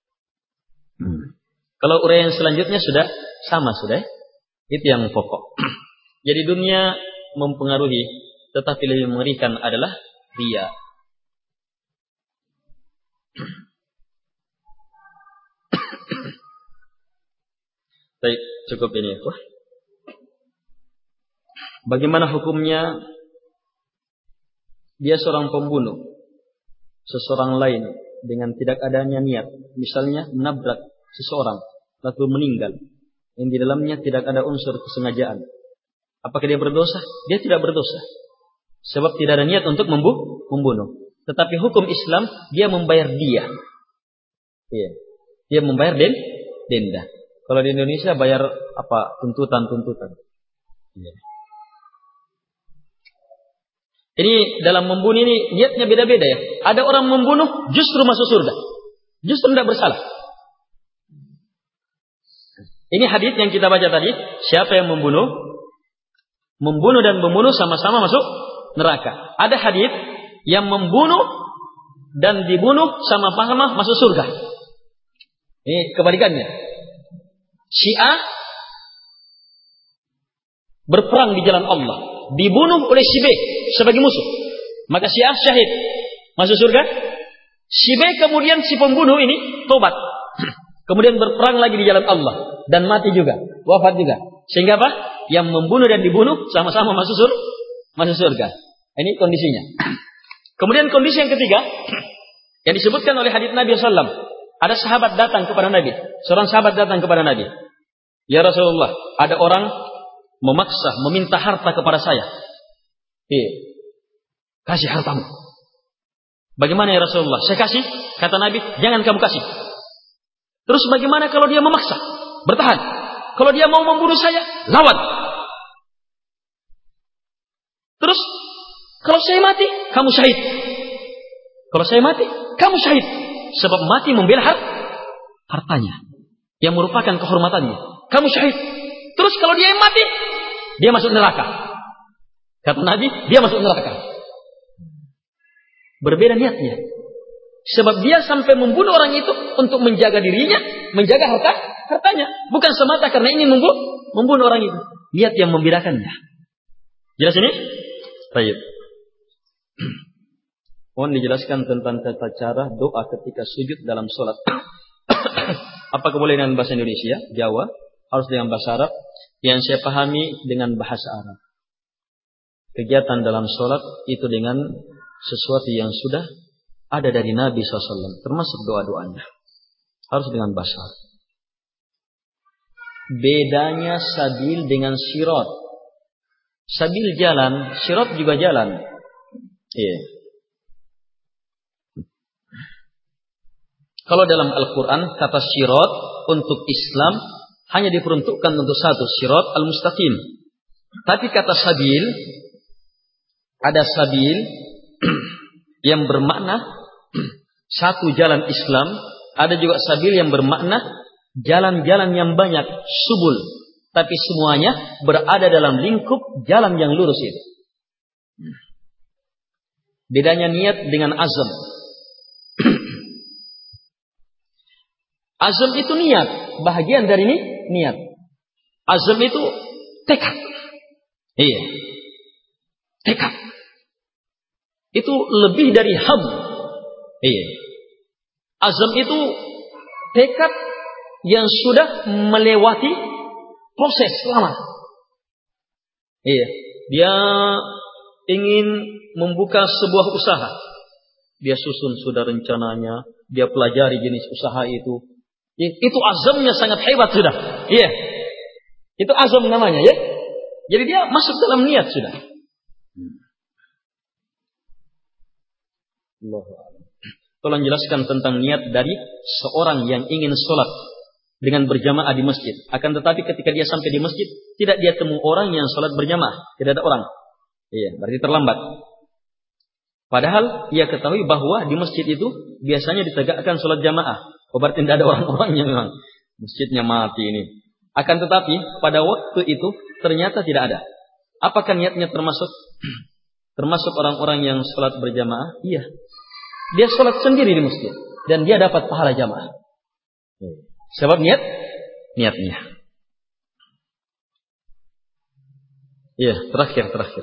Kalau uraian selanjutnya sudah sama sudah. Itu yang pokok. Jadi dunia mempengaruhi, tetapi lebih mengerikan adalah riya. Baik, cukup ini. Bagaimana hukumnya dia seorang pembunuh seseorang lain dengan tidak adanya niat, misalnya menabrak seseorang lalu meninggal yang di dalamnya tidak ada unsur kesengajaan. Apakah dia berdosa? Dia tidak berdosa. Sebab tidak ada niat untuk membunuh. Tetapi hukum Islam dia membayar diya. Iya. Dia membayar denda. Kalau di Indonesia bayar apa? Tuntutan. Iya. Ini dalam membunuh ini niatnya beda-beda ya. Ada orang membunuh justru masuk surga. Justru tidak bersalah. Ini hadis yang kita baca tadi. Siapa yang membunuh dan membunuh sama-sama masuk neraka. Ada hadis yang membunuh dan dibunuh sama-sama masuk surga. Ini kebalikannya. Syiah berperang di jalan Allah, dibunuh oleh si B sebagai musuh. Maka Syiah syahid, masuk surga. Si B kemudian si pembunuh ini tobat. Kemudian berperang lagi di jalan Allah dan mati juga, wafat juga. Sehingga apa? Yang membunuh dan dibunuh sama-sama masuk surga. Ini kondisinya. Kemudian kondisi yang ketiga yang disebutkan oleh hadits Nabi SAW. Ada sahabat datang kepada Nabi. Seorang sahabat datang kepada Nabi. Ya Rasulullah, ada orang meminta harta kepada saya. Kasih hartamu. Bagaimana ya Rasulullah? Saya kasih. Kata Nabi, jangan kamu kasih. Terus bagaimana kalau dia memaksa? Bertahan. Kalau dia mau membunuh saya, lawan. Terus, kalau saya mati, kamu syahid. Kalau saya mati, kamu syahid. Sebab mati membela hartanya. Yang merupakan kehormatannya. Kamu syahid. Terus kalau dia yang mati, dia masuk neraka. Kata Nabi, dia masuk neraka. Berbeda niatnya. Sebab dia sampai membunuh orang itu untuk menjaga dirinya, menjaga hartanya. Bukan semata karena ingin membunuh orang itu. Niat yang membedakannya. Jelas ini? Baik. Mohon dijelaskan tentang tata cara doa ketika sujud dalam sholat. Apakah boleh dengan bahasa Indonesia, Jawa, harus dengan bahasa Arab? Yang saya pahami dengan bahasa Arab. Kegiatan dalam sholat itu dengan sesuatu yang sudah ada dari Nabi SAW, termasuk doa-doanya. Harus dengan bahasa Arab. Bedanya sabil dengan sirat. Sabil jalan, sirat juga jalan. Iya. Kalau dalam Al-Quran kata sirat untuk Islam hanya diperuntukkan untuk satu, sirat al-mustaqim. Tapi kata sabil, ada sabil yang bermakna satu jalan Islam, ada juga sabil yang bermakna jalan-jalan yang banyak, subul. Tapi semuanya berada dalam lingkup jalan yang lurus itu. Bedanya niat dengan azam. Azam itu niat, bahagian dari niat. Azam itu tekad. Iya. Tekad. Itu lebih dari ham. Iya. Azam itu tekad yang sudah melewati proses lama. Iya. Dia ingin membuka sebuah usaha. Dia susun sudah rencananya, dia pelajari jenis usaha itu. Itu azamnya sangat hebat sudah. Iya. Itu azam namanya ya. Jadi dia masuk dalam niat sudah. Tolong jelaskan tentang niat dari seorang yang ingin sholat dengan berjamaah di masjid. Akan tetapi ketika dia sampai di masjid, tidak dia temu orang yang sholat berjamaah. Tidak ada orang. Iya, berarti terlambat. Padahal ia ketahui bahwa di masjid itu biasanya ditegakkan sholat jamaah. Oh, berarti tidak ada orang-orangnya memang. Masjidnya mati ini. Akan tetapi pada waktu itu ternyata tidak ada. Apakah niatnya termasuk orang-orang yang sholat berjamaah? Iya. Dia sholat sendiri di masjid. Dan dia dapat pahala jamaah. Sebab niatnya. Iya, terakhir.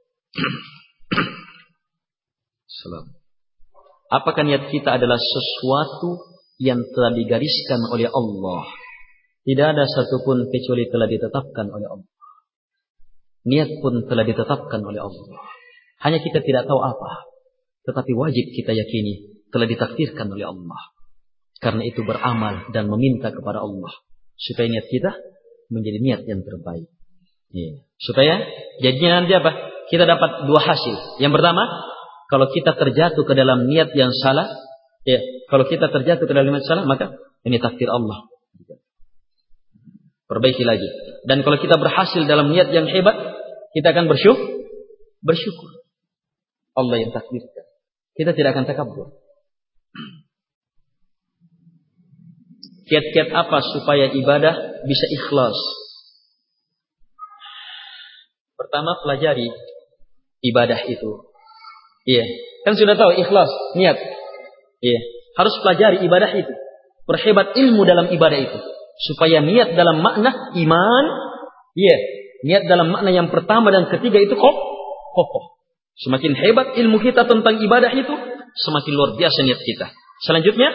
Salam. Apakah niat kita adalah sesuatu yang telah digariskan oleh Allah? Tidak ada satupun kecuali telah ditetapkan oleh Allah. Niat pun telah ditetapkan oleh Allah. Hanya kita tidak tahu apa. Tetapi wajib kita yakini telah ditakdirkan oleh Allah. Karena itu beramal dan meminta kepada Allah. Supaya niat kita menjadi niat yang terbaik. Supaya jadinya nanti apa? Kita dapat dua hasil. Yang pertama, kalau kita terjatuh ke dalam niat yang salah, kalau kita terjatuh ke dalam niat salah, maka ini takdir Allah. Perbaiki lagi. Dan kalau kita berhasil dalam niat yang hebat, kita akan bersyukur. Allah yang takdirkan. Kita tidak akan takabur. Kiat-kiat apa supaya ibadah bisa ikhlas? Pertama, pelajari ibadah itu. Iya, kan sudah tahu ikhlas, niat. Iya, harus pelajari ibadah itu. Perhebat ilmu dalam ibadah itu. Supaya niat dalam makna iman, niat dalam makna yang pertama dan ketiga itu kokoh. Semakin hebat ilmu kita tentang ibadah itu, semakin luar biasa niat kita. Selanjutnya,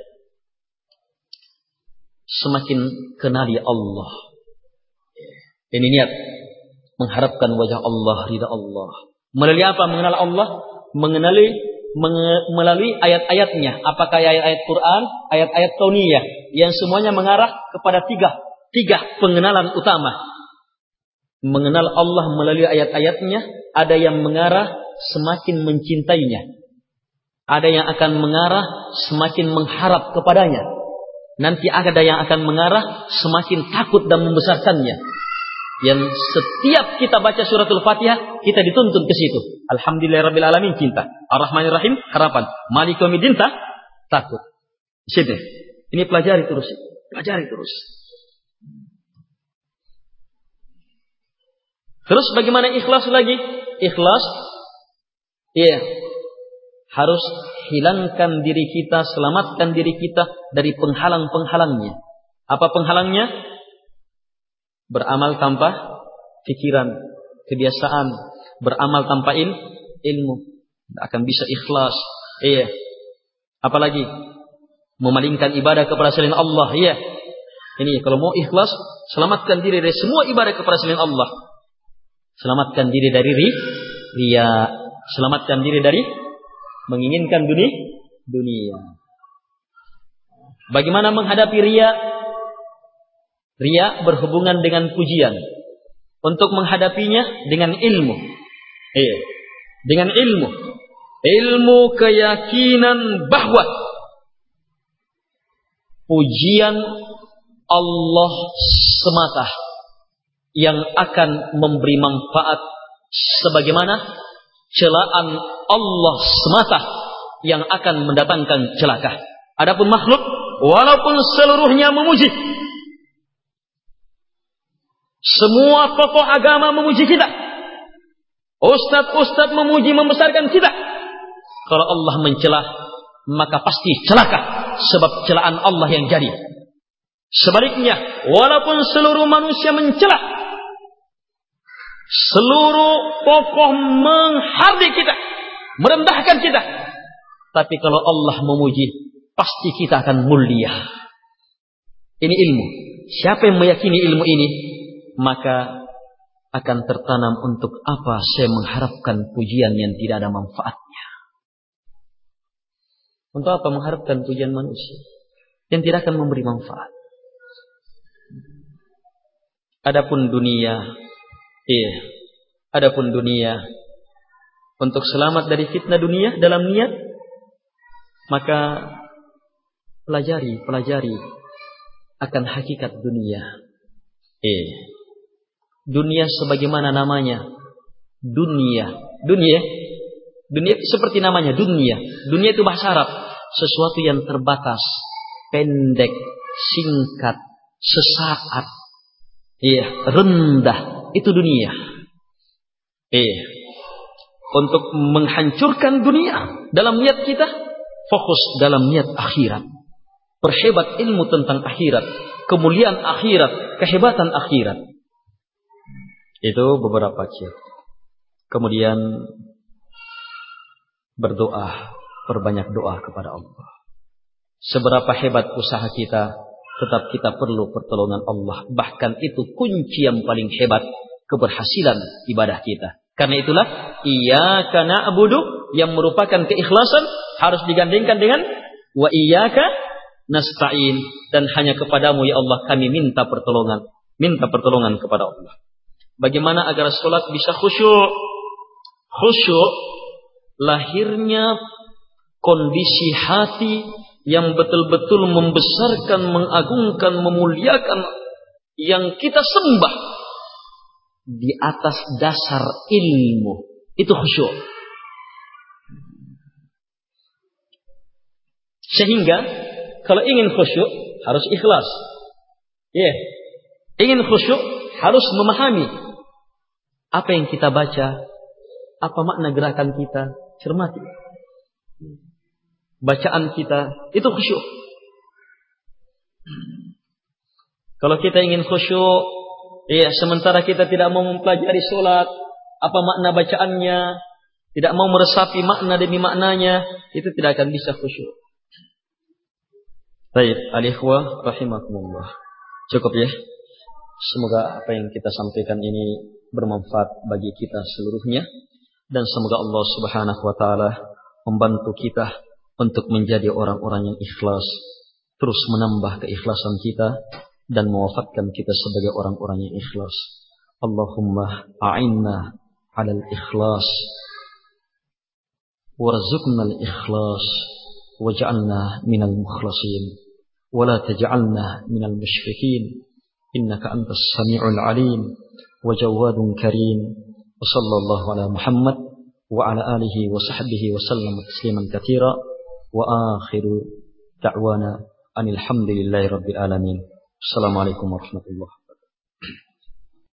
semakin kenali Allah. Ini niat. Mengharapkan wajah Allah, ridha Allah. Melalui apa? Mengenal Allah, melalui ayat-ayatnya. Apakah ayat-ayat Quran, ayat-ayat kauniyah, yang semuanya mengarah kepada tiga pengenalan utama. Mengenal Allah melalui ayat-ayatnya, ada yang mengarah semakin mencintainya. Ada yang akan mengarah semakin mengharap kepadanya. Nanti ada yang akan mengarah semakin takut dan membesarkannya. Yang setiap kita baca suratul Fatihah, kita dituntun ke situ. Alhamdulillahirabbil alamin, cinta. Ar-Rahmanir Rahim, harapan. Maliki yaumiddin, takut. Sini. Ini pelajari terus. Terus bagaimana ikhlas lagi? Ikhlas harus hilangkan diri kita, selamatkan diri kita dari penghalang-penghalangnya. Apa penghalangnya? Beramal tanpa pikiran, kebiasaan, beramal tanpa ilmu, tidak akan bisa ikhlas. Iya. Apalagi memalingkan ibadah kepada selain Allah. Iya. Ini kalau mau ikhlas, selamatkan diri dari semua ibadah kepada selain Allah. Selamatkan diri dari riya, selamatkan diri dari menginginkan dunia. Bagaimana menghadapi riya? Riya berhubungan dengan pujian. Untuk menghadapinya dengan ilmu. Dengan ilmu. Ilmu keyakinan bahwa pujian Allah semata yang akan memberi manfaat, sebagaimana celaan Allah semata yang akan mendatangkan celaka. Adapun makhluk, walaupun seluruhnya memuji, semua tokoh agama memuji kita, ustaz-ustaz memuji membesarkan kita, kalau Allah mencelah, maka pasti celaka, sebab celaan Allah yang jadi. Sebaliknya, walaupun seluruh manusia mencela, seluruh tokoh menghardik kita, merendahkan kita, tapi kalau Allah memuji, pasti kita akan mulia. Ini ilmu. Siapa yang meyakini ilmu ini, maka akan tertanam untuk apa saya mengharapkan pujian yang tidak ada manfaatnya. Untuk apa mengharapkan pujian manusia yang tidak akan memberi manfaat? Adapun dunia, adapun dunia, untuk selamat dari fitnah dunia dalam niat, maka pelajari akan hakikat dunia. Dunia sebagaimana namanya, dunia itu seperti namanya, dunia. Dunia itu bahasa Arab, sesuatu yang terbatas, pendek, singkat, sesaat, rendah, itu dunia. Untuk menghancurkan dunia dalam niat kita, fokus dalam niat akhirat. Perhebat ilmu tentang akhirat, kemuliaan akhirat, kehebatan akhirat. Itu beberapa ciri. Kemudian berdoa, perbanyak doa kepada Allah. Seberapa hebat usaha kita, tetap kita perlu pertolongan Allah. Bahkan itu kunci yang paling hebat keberhasilan ibadah kita. Karena itulah iyyaka na'budu yang merupakan keikhlasan harus digandengkan dengan wa iyyaka nasta'in, dan hanya kepadamu ya Allah kami minta pertolongan kepada Allah. Bagaimana agar sholat bisa khusyuk? Khusyuk lahirnya kondisi hati yang betul-betul membesarkan, mengagungkan, memuliakan yang kita sembah di atas dasar ilmu. Itu khusyuk. Sehingga kalau ingin khusyuk harus ikhlas. Ingin khusyuk harus memahami apa yang kita baca, apa makna gerakan kita, cermati. Bacaan kita itu khusyuk. Kalau kita ingin khusyuk, sementara kita tidak mau mempelajari sholat, apa makna bacaannya, tidak mau meresapi makna demi maknanya, itu tidak akan bisa khusyuk. Baik, al-ikhwah rahimakumullah. Cukup ya. Semoga apa yang kita sampaikan ini bermanfaat bagi kita seluruhnya, dan semoga Allah Subhanahu wa taala membantu kita untuk menjadi orang-orang yang ikhlas, terus menambah keikhlasan kita dan mewafatkan kita sebagai orang-orang yang ikhlas. Allahumma a'inna 'alal ikhlas warzuqna al-ikhlas waj'alna minal mukhlasin wa la taj'alna minal musyrikin innaka antas sami'ul 'alim wa jawadun karim. Wa sallallahu ala Muhammad wa ala alihi wa sahbihi wa sallam tasliman katsira wa akhiru da'wana anil hamdulillahi rabbil alamin. Assalamualaikum warahmatullahi wabarakatuh.